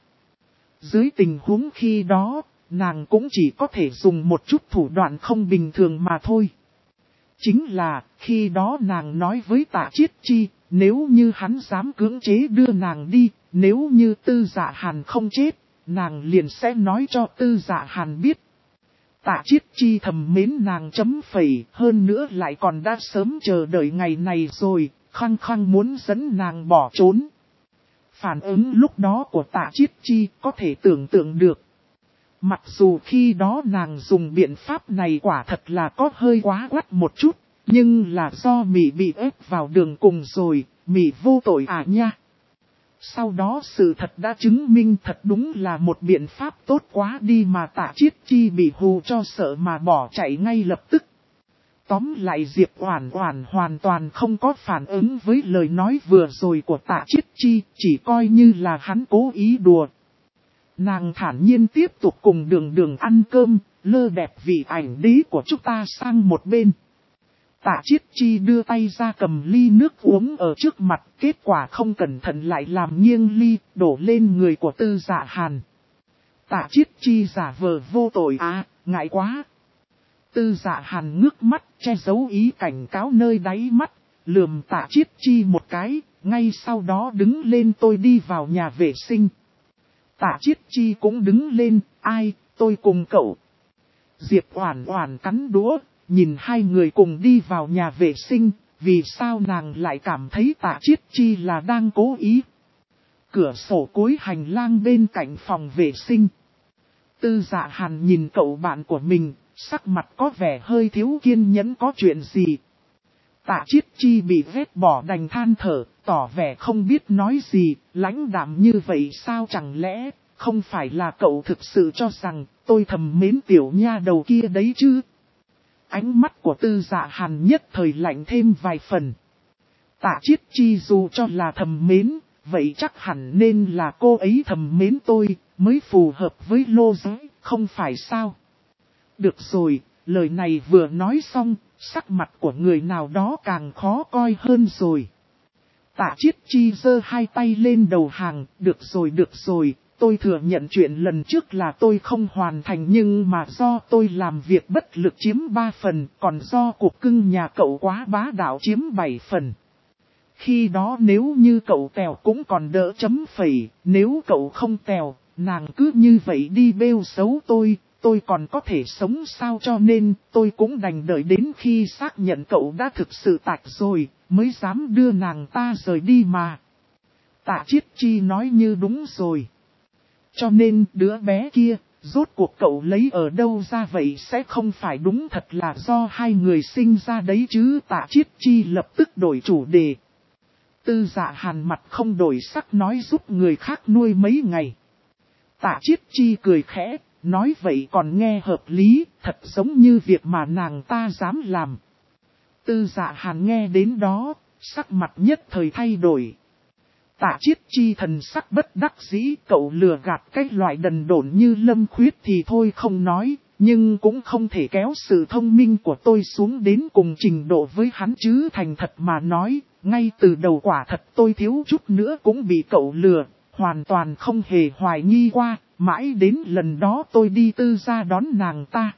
Dưới tình huống khi đó, nàng cũng chỉ có thể dùng một chút thủ đoạn không bình thường mà thôi. Chính là, khi đó nàng nói với Tạ Chiết Chi, nếu như hắn dám cưỡng chế đưa nàng đi, nếu như Tư Dạ Hàn không chết, nàng liền sẽ nói cho Tư Dạ Hàn biết. Tạ Chiết Chi thầm mến nàng chấm phẩy, hơn nữa lại còn đã sớm chờ đợi ngày này rồi, khăng khăng muốn dẫn nàng bỏ trốn. Phản ứng lúc đó của Tạ Chiết Chi có thể tưởng tượng được. Mặc dù khi đó nàng dùng biện pháp này quả thật là có hơi quá quắt một chút, nhưng là do Mị bị ép vào đường cùng rồi, Mị vô tội à nha. Sau đó sự thật đã chứng minh thật đúng là một biện pháp tốt quá đi mà Tạ Chiết Chi bị hù cho sợ mà bỏ chạy ngay lập tức. Tóm lại Diệp Oản Oản hoàn toàn không có phản ứng với lời nói vừa rồi của Tạ Chiết Chi, chỉ coi như là hắn cố ý đùa. Nàng thản nhiên tiếp tục cùng Đường Đường ăn cơm, lơ đẹp vị ảnh đế của chúng ta sang một bên. Tạ Chiết Chi đưa tay ra cầm ly nước uống ở trước mặt, kết quả không cẩn thận lại làm nghiêng ly, đổ lên người của Tư Dạ Hàn. Tạ Chiết Chi giả vờ vô tội à, ngại quá. Tư Dạ Hàn ngước mắt, che giấu ý cảnh cáo nơi đáy mắt, lườm Tạ Chiết Chi một cái, ngay sau đó đứng lên tôi đi vào nhà vệ sinh. Tạ Chiết Chi cũng đứng lên, ai, tôi cùng cậu. Diệp Oản Oản cắn đũa, nhìn hai người cùng đi vào nhà vệ sinh, vì sao nàng lại cảm thấy Tạ Chiết Chi là đang cố ý. Cửa sổ cuối hành lang bên cạnh phòng vệ sinh. Tư Dạ Hàn nhìn cậu bạn của mình, sắc mặt có vẻ hơi thiếu kiên nhẫn có chuyện gì. Tạ Chiết Chi bị ghét bỏ đành than thở, tỏ vẻ không biết nói gì, lãnh đạm như vậy sao chẳng lẽ, không phải là cậu thực sự cho rằng, tôi thầm mến tiểu nha đầu kia đấy chứ. Ánh mắt của Tư Dạ Hàn nhất thời lạnh thêm vài phần. Tạ Chiết Chi dù cho là thầm mến, vậy chắc hẳn nên là cô ấy thầm mến tôi, mới phù hợp với lô giới, không phải sao? Được rồi, lời này vừa nói xong, sắc mặt của người nào đó càng khó coi hơn rồi. Tạ Chiết Chi giơ hai tay lên đầu hàng, được rồi, tôi thừa nhận chuyện lần trước là tôi không hoàn thành nhưng mà do tôi làm việc bất lực chiếm 3 phần, còn do cục cưng nhà cậu quá bá đạo chiếm 7 phần. Khi đó nếu như cậu tèo cũng còn đỡ chấm phẩy, nếu cậu không tèo, nàng cứ như vậy đi bêu xấu tôi còn có thể sống sao cho nên tôi cũng đành đợi đến khi xác nhận cậu đã thực sự tạch rồi, mới dám đưa nàng ta rời đi mà. Tạ Chiết Chi nói như đúng rồi. Cho nên đứa bé kia, rốt cuộc cậu lấy ở đâu ra vậy sẽ không phải đúng thật là do hai người sinh ra đấy chứ. Tạ Chiết Chi lập tức đổi chủ đề. Tư Dạ Hàn mặt không đổi sắc nói giúp người khác nuôi mấy ngày. Tạ Chiết Chi cười khẽ, nói vậy còn nghe hợp lý, thật giống như việc mà nàng ta dám làm. Tư Dạ Hàn nghe đến đó, sắc mặt nhất thời thay đổi. Tạ Chiết Chi thần sắc bất đắc dĩ, cậu lừa gạt cái loại đần độn như Lâm Khuyết thì thôi không nói, nhưng cũng không thể kéo sự thông minh của tôi xuống đến cùng trình độ với hắn chứ. Thành thật mà nói, ngay từ đầu quả thật tôi thiếu chút nữa cũng bị cậu lừa, hoàn toàn không hề hoài nghi qua, mãi đến lần đó tôi đi Tư gia đón nàng ta.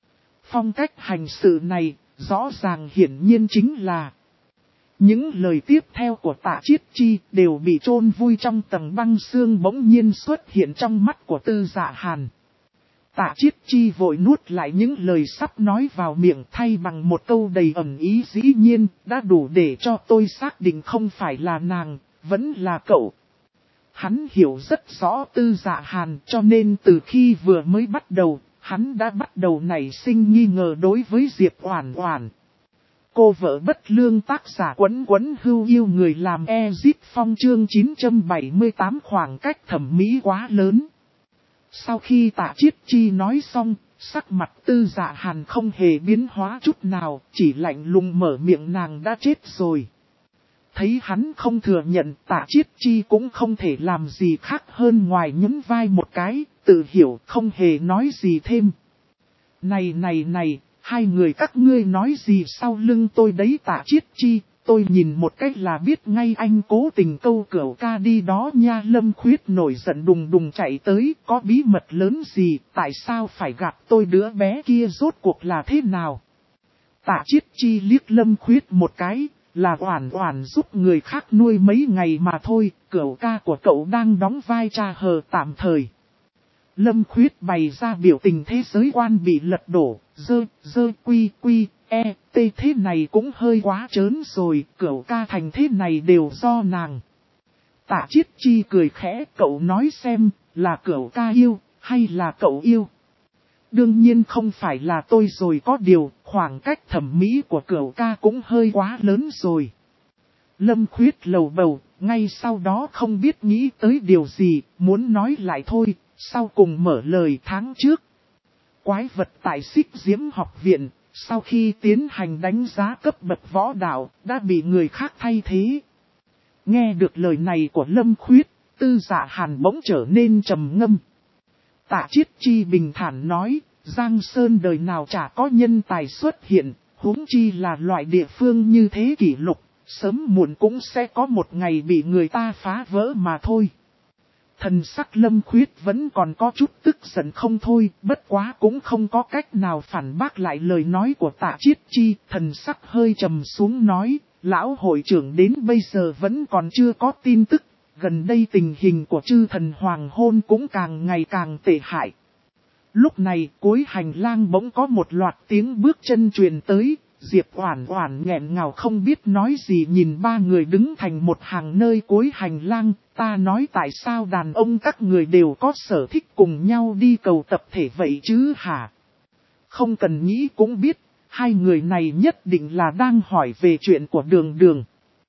Phong cách hành sự này, rõ ràng hiển nhiên chính là... Những lời tiếp theo của Tạ Chiết Chi đều bị chôn vui trong tầng băng xương bỗng nhiên xuất hiện trong mắt của Tư Dạ Hàn. Tạ Chiết Chi vội nuốt lại những lời sắp nói vào miệng, thay bằng một câu đầy ẩn ý dĩ nhiên, đã đủ để cho tôi xác định không phải là nàng, vẫn là cậu. Hắn hiểu rất rõ Tư Dạ Hàn, cho nên từ khi vừa mới bắt đầu, hắn đã bắt đầu nảy sinh nghi ngờ đối với Diệp Oản Oản. Cô vợ bất lương tác giả Quấn Quấn Hưu yêu người làm Ezip Phong chương 978 khoảng cách thẩm mỹ quá lớn. Sau khi Tạ Chiết Chi nói xong, sắc mặt Tư Dạ Hàn không hề biến hóa chút nào, chỉ lạnh lùng mở miệng nàng đã chết rồi. Thấy hắn không thừa nhận, Tạ Chiết Chi cũng không thể làm gì khác hơn ngoài nhún vai một cái, tự hiểu không hề nói gì thêm. Này, hai người các ngươi nói gì sau lưng tôi đấy Tạ Chiết Chi, tôi nhìn một cách là biết ngay anh cố tình câu cửu ca đi đó nha. Lâm Khuyết nổi giận đùng đùng chạy tới, có bí mật lớn gì, tại sao phải gạt tôi, đứa bé kia rốt cuộc là thế nào? Tạ Chiết Chi liếc Lâm Khuyết một cái, là Oản Oản giúp người khác nuôi mấy ngày mà thôi, cửu ca của cậu đang đóng vai cha hờ tạm thời. Lâm Khuyết bày ra biểu tình thế giới quan bị lật đổ, quy, thế này cũng hơi quá trớn rồi, cửu ca thành thế này đều do nàng. Tạ Chiết Chi cười khẽ, cậu nói xem, là cửu ca yêu, hay là cậu yêu? Đương nhiên không phải là tôi rồi, có điều, khoảng cách thẩm mỹ của cửu ca cũng hơi quá lớn rồi. Lâm Khuyết lầu bầu, ngay sau đó không biết nghĩ tới điều gì, muốn nói lại thôi, sau cùng mở lời tháng trước. Quái vật tại Xích Diễm học viện, sau khi tiến hành đánh giá cấp bậc võ đạo, đã bị người khác thay thế. Nghe được lời này của Lâm Khuyết, Tư Dạ Hàn bỗng trở nên trầm ngâm. Tạ Chiết Chi bình thản nói, Giang Sơn đời nào chả có nhân tài xuất hiện, huống chi là loại địa phương như thế kỷ lục, sớm muộn cũng sẽ có một ngày bị người ta phá vỡ mà thôi. Thần sắc Lâm Khuyết vẫn còn có chút tức giận không thôi, bất quá cũng không có cách nào phản bác lại lời nói của Tạ Chiết Chi. Thần sắc hơi trầm xuống nói, lão hội trưởng đến bây giờ vẫn còn chưa có tin tức, gần đây tình hình của chư thần hoàng hôn cũng càng ngày càng tệ hại. Lúc này cuối hành lang bỗng có một loạt tiếng bước chân truyền tới, Diệp Oản Oản nghẹn ngào không biết nói gì nhìn ba người đứng thành một hàng nơi cuối hành lang, ta nói tại sao đàn ông các người đều có sở thích cùng nhau đi cầu tập thể vậy chứ hả? Không cần nghĩ cũng biết, hai người này nhất định là đang hỏi về chuyện của Đường Đường.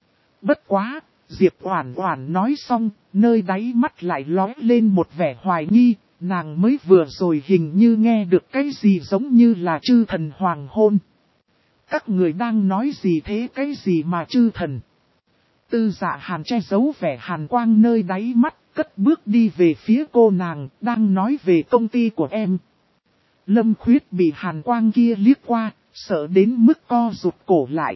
Bất quá, Diệp Oản Oản nói xong, nơi đáy mắt lại lóe lên một vẻ hoài nghi, nàng mới vừa rồi hình như nghe được cái gì giống như là chư thần hoàng hôn. Các người đang nói gì thế, cái gì mà chư thần? Tư Dạ Hàn che giấu vẻ hàn quang nơi đáy mắt, cất bước đi về phía cô nàng, đang nói về công ty của em. Lâm Khuyết bị hàn quang kia liếc qua, sợ đến mức co rụt cổ lại.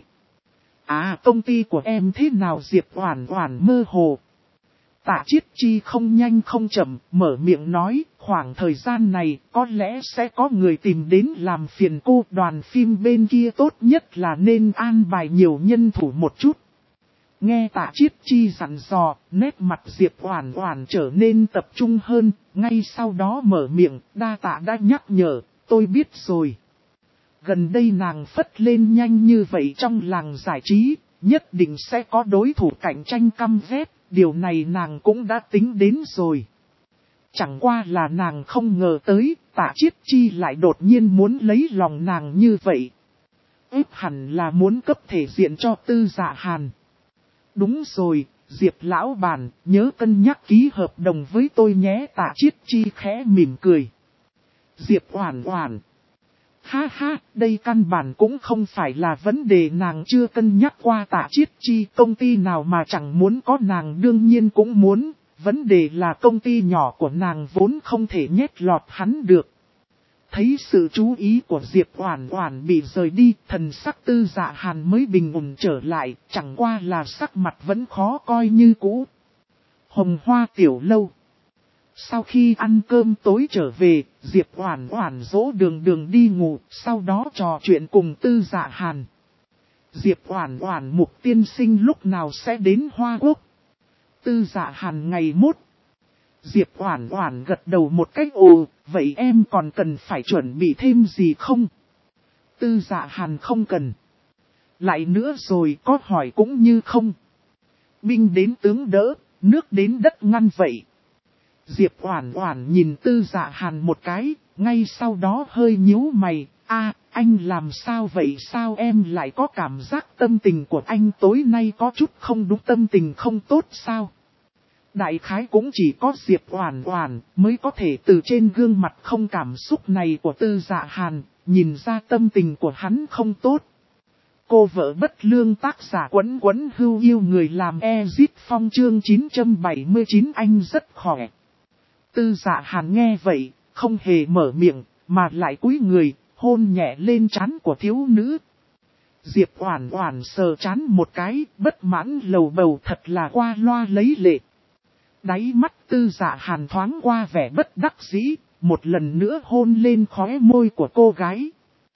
À, công ty của em thế nào? Diệp Oản Oản mơ hồ. Tạ Chiết Chi không nhanh không chậm, mở miệng nói, khoảng thời gian này có lẽ sẽ có người tìm đến làm phiền cô. Đoàn phim bên kia tốt nhất là nên an bài nhiều nhân thủ một chút. Nghe Tạ Chiết Chi dặn dò, nét mặt Diệp Oản Oản trở nên tập trung hơn, ngay sau đó mở miệng, đa tạ đã nhắc nhở, tôi biết rồi. Gần đây nàng phất lên nhanh như vậy trong làng giải trí, nhất định sẽ có đối thủ cạnh tranh căm ghét, điều này nàng cũng đã tính đến rồi. Chẳng qua là nàng không ngờ tới, Tạ Chiết Chi lại đột nhiên muốn lấy lòng nàng như vậy. Ếp hẳn là muốn cấp thể diện cho Tư Dạ Hàn. Đúng rồi, Diệp lão bản, nhớ cân nhắc ký hợp đồng với tôi nhé. Tạ Chiết Chi khẽ mỉm cười. Diệp Oản Oản. Ha ha, đây căn bản cũng không phải là vấn đề, nàng chưa cân nhắc qua Tạ Chiết Chi. Công ty nào mà chẳng muốn có nàng đương nhiên cũng muốn, vấn đề là công ty nhỏ của nàng vốn không thể nhét lọt hắn được. Thấy sự chú ý của Diệp Oản Oản bị rời đi, thần sắc Tư Dạ Hàn mới bình ổn trở lại, chẳng qua là sắc mặt vẫn khó coi như cũ. Hồng Hoa tiểu lâu. Sau khi ăn cơm tối trở về, Diệp Oản Oản dỗ Đường Đường đi ngủ, sau đó trò chuyện cùng Tư Dạ Hàn. Diệp Oản Oản Mục tiên sinh lúc nào sẽ đến Hoa Quốc? Tư Dạ Hàn ngày mốt. Diệp Oản Oản gật đầu một cách ồ, vậy em còn cần phải chuẩn bị thêm gì không? Tư Dạ Hàn không cần. Lại nữa rồi có hỏi cũng như không. Binh đến tướng đỡ, nước đến đất ngăn vậy. Diệp Oản Oản nhìn Tư Dạ Hàn một cái, ngay sau đó hơi nhíu mày, anh làm sao vậy, sao em lại có cảm giác tâm tình của anh tối nay có chút không đúng, tâm tình không tốt sao? Đại khái cũng chỉ có Diệp Oản Oản mới có thể từ trên gương mặt không cảm xúc này của Tư Dạ Hàn, nhìn ra tâm tình của hắn không tốt. Cô vợ bất lương tác giả Quấn Quấn Hưu yêu người làm Ezit Phong chương 979 anh rất khỏe. Tư Dạ Hàn nghe vậy, không hề mở miệng, mà lại cúi người, hôn nhẹ lên trán của thiếu nữ. Diệp Oản Oản sờ trán một cái, bất mãn lầu bầu thật là qua loa lấy lệ. Đáy mắt Tư Dạ Hàn thoáng qua vẻ bất đắc dĩ, một lần nữa hôn lên khóe môi của cô gái.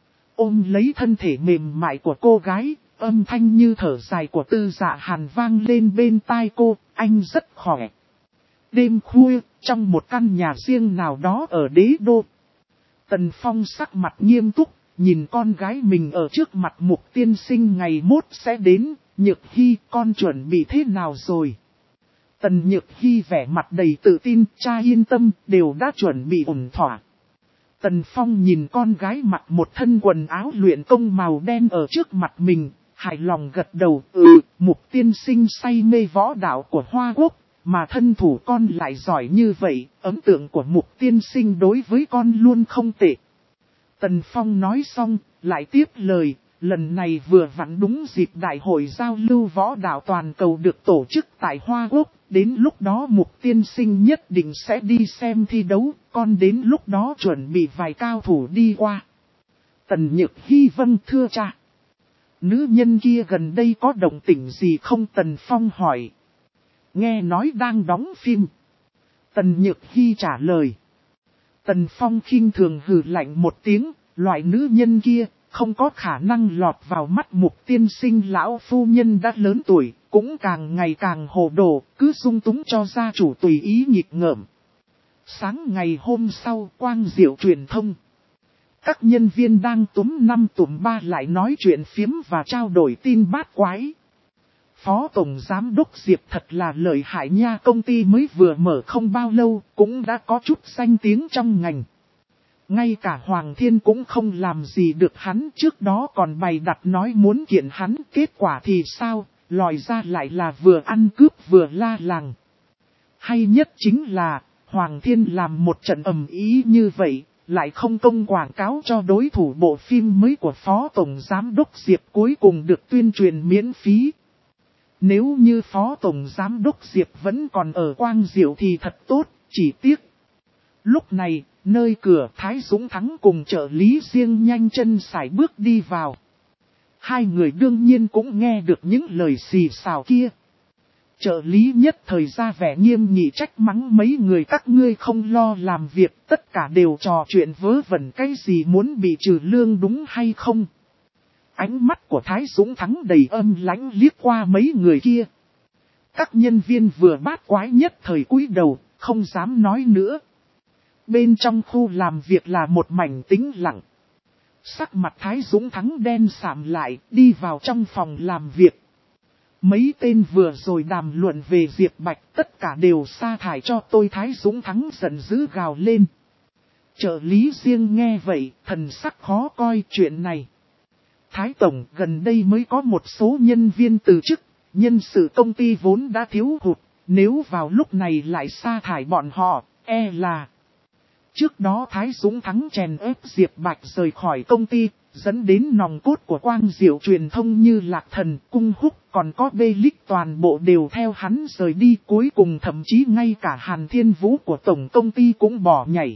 Ôm lấy thân thể mềm mại của cô gái, âm thanh như thở dài của Tư Dạ Hàn vang lên bên tai cô, anh rất khỏe. Đêm khuya, trong một căn nhà riêng nào đó ở đế đô. Tần Phong sắc mặt nghiêm túc, nhìn con gái mình ở trước mặt Mục tiên sinh ngày mốt sẽ đến, Nhược Hy con chuẩn bị thế nào rồi? Tần Nhược Hy vẻ mặt đầy tự tin, cha yên tâm, đều đã chuẩn bị ổn thỏa. Tần Phong nhìn con gái mặc một thân quần áo luyện công màu đen ở trước mặt mình, hài lòng gật đầu, Mục tiên sinh say mê võ đạo của Hoa Quốc, mà thân thủ con lại giỏi như vậy, ấn tượng của Mục tiên sinh đối với con luôn không tệ. Tần Phong nói xong, lại tiếp lời, lần này vừa vặn đúng dịp đại hội giao lưu võ đạo toàn cầu được tổ chức tại Hoa Quốc, đến lúc đó Mục tiên sinh nhất định sẽ đi xem thi đấu, con đến lúc đó chuẩn bị vài cao thủ đi qua. Tần Nhược Hy vâng thưa cha. Nữ nhân kia gần đây có động tĩnh gì không, Tần Phong hỏi. Nghe nói đang đóng phim. Tần Nhược Hy trả lời. Tần Phong khinh thường hừ lạnh một tiếng, loại nữ nhân kia không có khả năng lọt vào mắt Mục tiên sinh, lão phu nhân đã lớn tuổi, cũng càng ngày càng hồ đồ, cứ dung túng cho gia chủ tùy ý nhịp ngợm. Sáng ngày hôm sau, Quang Diệu truyền thông. Các nhân viên đang túm 5 túm 3 lại nói chuyện phiếm và trao đổi tin bát quái. Phó Tổng Giám đốc Diệp thật là lợi hại nha, công ty mới vừa mở không bao lâu, cũng đã có chút danh tiếng trong ngành. Ngay cả Hoàng Thiên cũng không làm gì được hắn, trước đó còn bày đặt nói muốn kiện hắn, kết quả thì sao, lòi ra lại là vừa ăn cướp vừa la làng. Hay nhất chính là, Hoàng Thiên làm một trận ầm ý như vậy, lại không công quảng cáo cho đối thủ bộ phim mới của Phó Tổng Giám đốc Diệp cuối cùng được tuyên truyền miễn phí. Nếu như Phó Tổng Giám đốc Diệp vẫn còn ở Quang Diệu thì thật tốt, chỉ tiếc. Lúc này, nơi cửa Thái Dũng Thắng cùng trợ lý riêng nhanh chân sải bước đi vào. Hai người đương nhiên cũng nghe được những lời xì xào kia. Trợ lý nhất thời ra vẻ nghiêm nghị trách mắng mấy người các ngươi không lo làm việc, tất cả đều trò chuyện vớ vẩn cái gì muốn bị trừ lương đúng hay không. Ánh mắt của Thái Dũng Thắng đầy âm lãnh liếc qua mấy người kia. Các nhân viên vừa bát quái nhất thời cúi đầu, không dám nói nữa. Bên trong khu làm việc là một mảnh tĩnh lặng. Sắc mặt Thái Dũng Thắng đen sạm lại, đi vào trong phòng làm việc. Mấy tên vừa rồi đàm luận về Diệp Bạch, tất cả đều sa thải cho tôi, Thái Dũng Thắng giận dữ gào lên. Trợ lý riêng nghe vậy, thần sắc khó coi chuyện này. Thái Tổng, gần đây mới có một số nhân viên từ chức, nhân sự công ty vốn đã thiếu hụt, nếu vào lúc này lại sa thải bọn họ, là... Trước đó Thái Dũng Thắng chèn ép Diệp Bạch rời khỏi công ty, dẫn đến nòng cốt của Quang Diệu truyền thông như Lạc Thần, Cung Húc, còn có Bê Lích toàn bộ đều theo hắn rời đi, cuối cùng thậm chí ngay cả Hàn Thiên Vũ của tổng công ty cũng bỏ nhảy.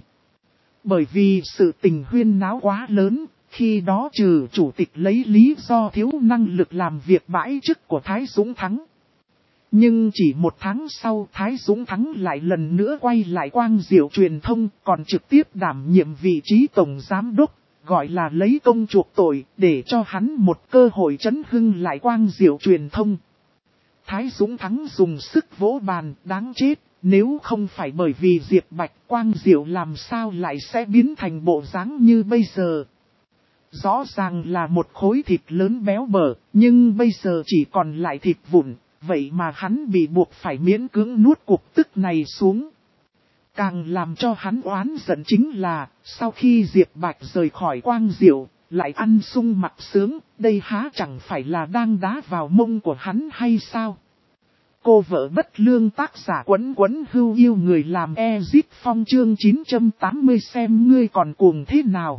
Bởi vì sự tình huyên náo quá lớn, khi đó trừ chủ tịch lấy lý do thiếu năng lực làm việc bãi chức của Thái Dũng Thắng. Nhưng chỉ một tháng sau Thái Dũng Thắng lại lần nữa quay lại Quang Diệu truyền thông, còn trực tiếp đảm nhiệm vị trí tổng giám đốc, gọi là lấy công chuộc tội, để cho hắn một cơ hội chấn hưng lại Quang Diệu truyền thông. Thái Dũng Thắng dùng sức vỗ bàn, đáng chết, Nếu không phải bởi vì Diệp Bạch, Quang Diệu làm sao lại sẽ biến thành bộ dáng như bây giờ. Rõ ràng là một khối thịt lớn béo bở, nhưng bây giờ chỉ còn lại thịt vụn, vậy mà hắn bị buộc phải miễn cưỡng nuốt cục tức này xuống. Càng làm cho hắn oán giận chính là, sau khi Diệp Bạch rời khỏi Quang Diệu, lại ăn sung mặc sướng, đây há chẳng phải là đang đá vào mông của hắn hay sao? Cô vợ bất lương tác giả Quấn Quấn Hưu yêu người làm Ezip Phong chương 980 xem ngươi còn cuồng thế nào.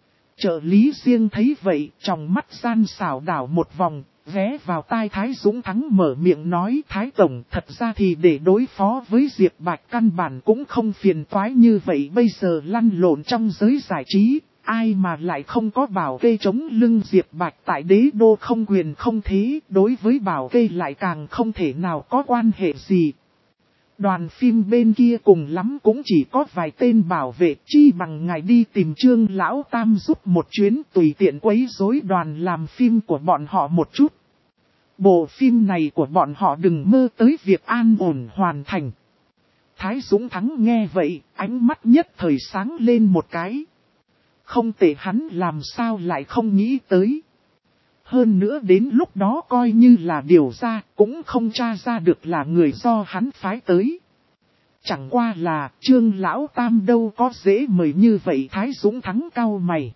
Trợ lý riêng thấy vậy, trong mắt gian xảo đảo một vòng, ghé vào tai Thái Dũng Thắng mở miệng nói Thái Tổng thật ra thì để đối phó với Diệp Bạch căn bản cũng không phiền toái như vậy bây giờ lăn lộn trong giới giải trí. Ai mà lại không có bảo kê chống lưng Diệp Bạch tại đế đô không quyền không thế, đối với bảo kê lại càng không thể nào có quan hệ gì. Đoàn phim bên kia cùng lắm cũng chỉ có vài tên bảo vệ chi bằng ngài đi tìm Trương Lão Tam giúp một chuyến tùy tiện quấy rối đoàn làm phim của bọn họ một chút. Bộ phim này của bọn họ đừng mơ tới việc an ổn hoàn thành. Thái Dũng Thắng nghe vậy, ánh mắt nhất thời sáng lên một cái. Không tệ hắn làm sao lại không nghĩ tới. Hơn nữa đến lúc đó coi như là điều ra cũng không tra ra được là người do hắn phái tới. Chẳng qua là Trương Lão Tam đâu có dễ mời như vậy Thái Dũng Thắng cau mày.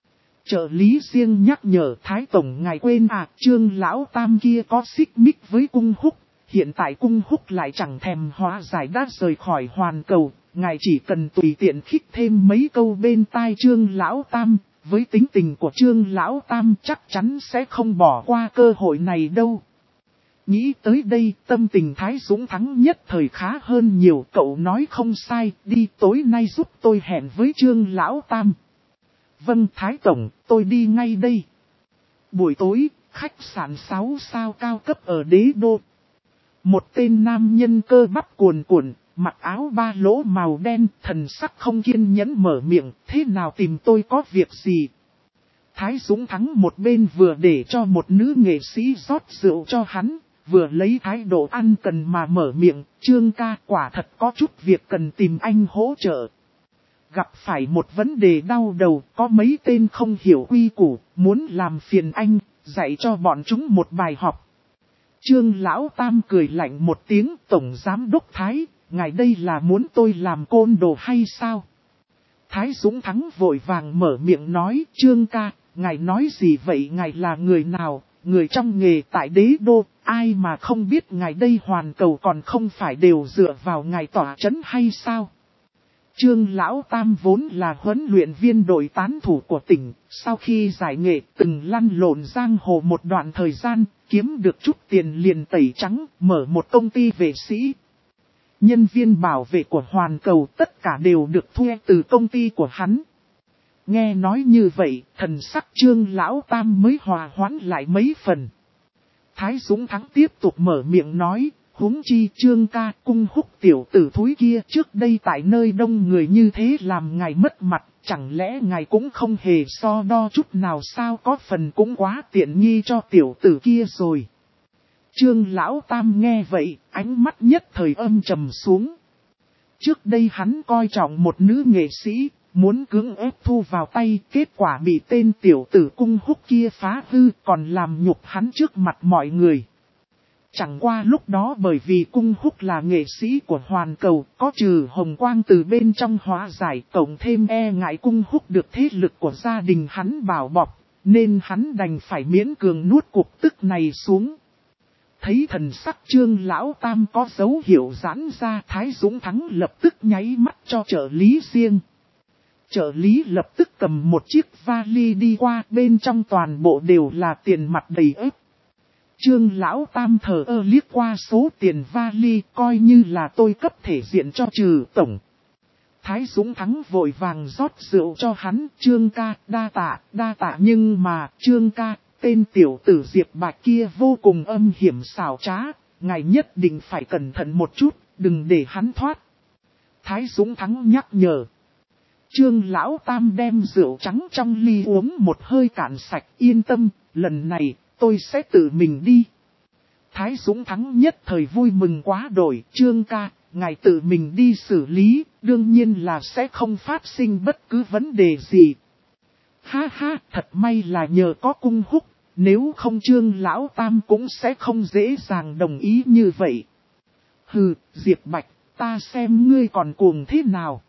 Trợ lý riêng nhắc nhở Thái Tổng ngài quên Trương Lão Tam kia có xích mích với Cung Húc. Hiện tại Cung Húc lại chẳng thèm hóa giải đã rời khỏi hoàn cầu. Ngài chỉ cần tùy tiện khích thêm mấy câu bên tai Trương Lão Tam. Với tính tình của Trương Lão Tam chắc chắn sẽ không bỏ qua cơ hội này đâu. Nghĩ tới đây tâm tình Thái Dũng Thắng nhất thời khá hơn nhiều. Cậu nói không sai, đi tối nay giúp tôi hẹn với Trương Lão Tam. Vâng Thái Tổng, tôi đi ngay đây. Buổi tối, khách sạn 6 sao cao cấp ở đế đô. Một tên nam nhân cơ bắp cuồn cuộn, mặc áo ba lỗ màu đen, thần sắc không kiên nhẫn mở miệng, thế nào tìm tôi có việc gì? Thái Dũng Thắng một bên vừa để cho một nữ nghệ sĩ rót rượu cho hắn, vừa lấy thái độ ăn cần mà mở miệng, Trương ca quả thật có chút việc cần tìm anh hỗ trợ. Gặp phải một vấn đề đau đầu, có mấy tên không hiểu quy củ, muốn làm phiền anh, dạy cho bọn chúng một bài học. Trương Lão Tam cười lạnh một tiếng, Tổng Giám Đốc Thái, ngài đây là muốn tôi làm côn đồ hay sao? Thái Dũng Thắng vội vàng mở miệng nói, Trương ca, ngài nói gì vậy, ngài là người nào, người trong nghề tại đế đô, ai mà không biết ngài đây hoàn cầu còn không phải đều dựa vào ngài tỏa chấn hay sao? Trương Lão Tam vốn là huấn luyện viên đội tán thủ của tỉnh, sau khi giải nghệ từng lăn lộn giang hồ một đoạn thời gian, kiếm được chút tiền liền tẩy trắng, mở một công ty vệ sĩ. Nhân viên bảo vệ của hoàn cầu tất cả đều được thuê từ công ty của hắn. Nghe nói như vậy, thần sắc Trương Lão Tam mới hòa hoãn lại mấy phần. Thái Dũng Thắng tiếp tục mở miệng nói, huống chi Trương ca Cung Húc tiểu tử thúi kia trước đây tại nơi đông người như thế làm ngài mất mặt, chẳng lẽ ngài cũng không hề so đo chút nào sao, có phần cũng quá tiện nghi cho tiểu tử kia rồi. Trương Lão Tam nghe vậy, ánh mắt nhất thời âm trầm xuống. Trước đây hắn coi trọng một nữ nghệ sĩ, muốn cưỡng ép thu vào tay, kết quả bị tên tiểu tử Cung Húc kia phá hư, còn làm nhục hắn trước mặt mọi người. Chẳng qua lúc đó bởi vì Cung Húc là nghệ sĩ của hoàn cầu, có trừ hồng quang từ bên trong hóa giải, cộng thêm e ngại Cung Húc được thế lực của gia đình hắn bảo bọc, nên hắn đành phải miễn cường nuốt cục tức này xuống. Thấy thần sắc Trương Lão Tam có dấu hiệu giãn ra, Thái Dũng Thắng lập tức nháy mắt cho trợ lý riêng. Trợ lý lập tức cầm một chiếc vali đi qua, bên trong toàn bộ đều là tiền mặt đầy ếp. Trương Lão Tam thờ ơ liếc qua số tiền vali, coi như là tôi cấp thể diện cho Trừ Tổng. Thái Dũng Thắng vội vàng rót rượu cho hắn, Trương ca, đa tạ nhưng mà, Trương ca, tên tiểu tử Diệp Bạch kia vô cùng âm hiểm xảo trá, ngài nhất định phải cẩn thận một chút, đừng để hắn thoát. Thái Dũng Thắng nhắc nhở. Trương Lão Tam đem rượu trắng trong ly uống một hơi cạn sạch, yên tâm, lần này tôi sẽ tự mình đi. Thái Dũng Thắng nhất thời vui mừng quá đổi, Trương ca, ngài tự mình đi xử lý, đương nhiên là sẽ không phát sinh bất cứ vấn đề gì. Ha ha, thật may là nhờ có cung húc, nếu không Trương Lão Tam cũng sẽ không dễ dàng đồng ý như vậy. Hừ, Diệp Bạch, ta xem ngươi còn cuồng thế nào.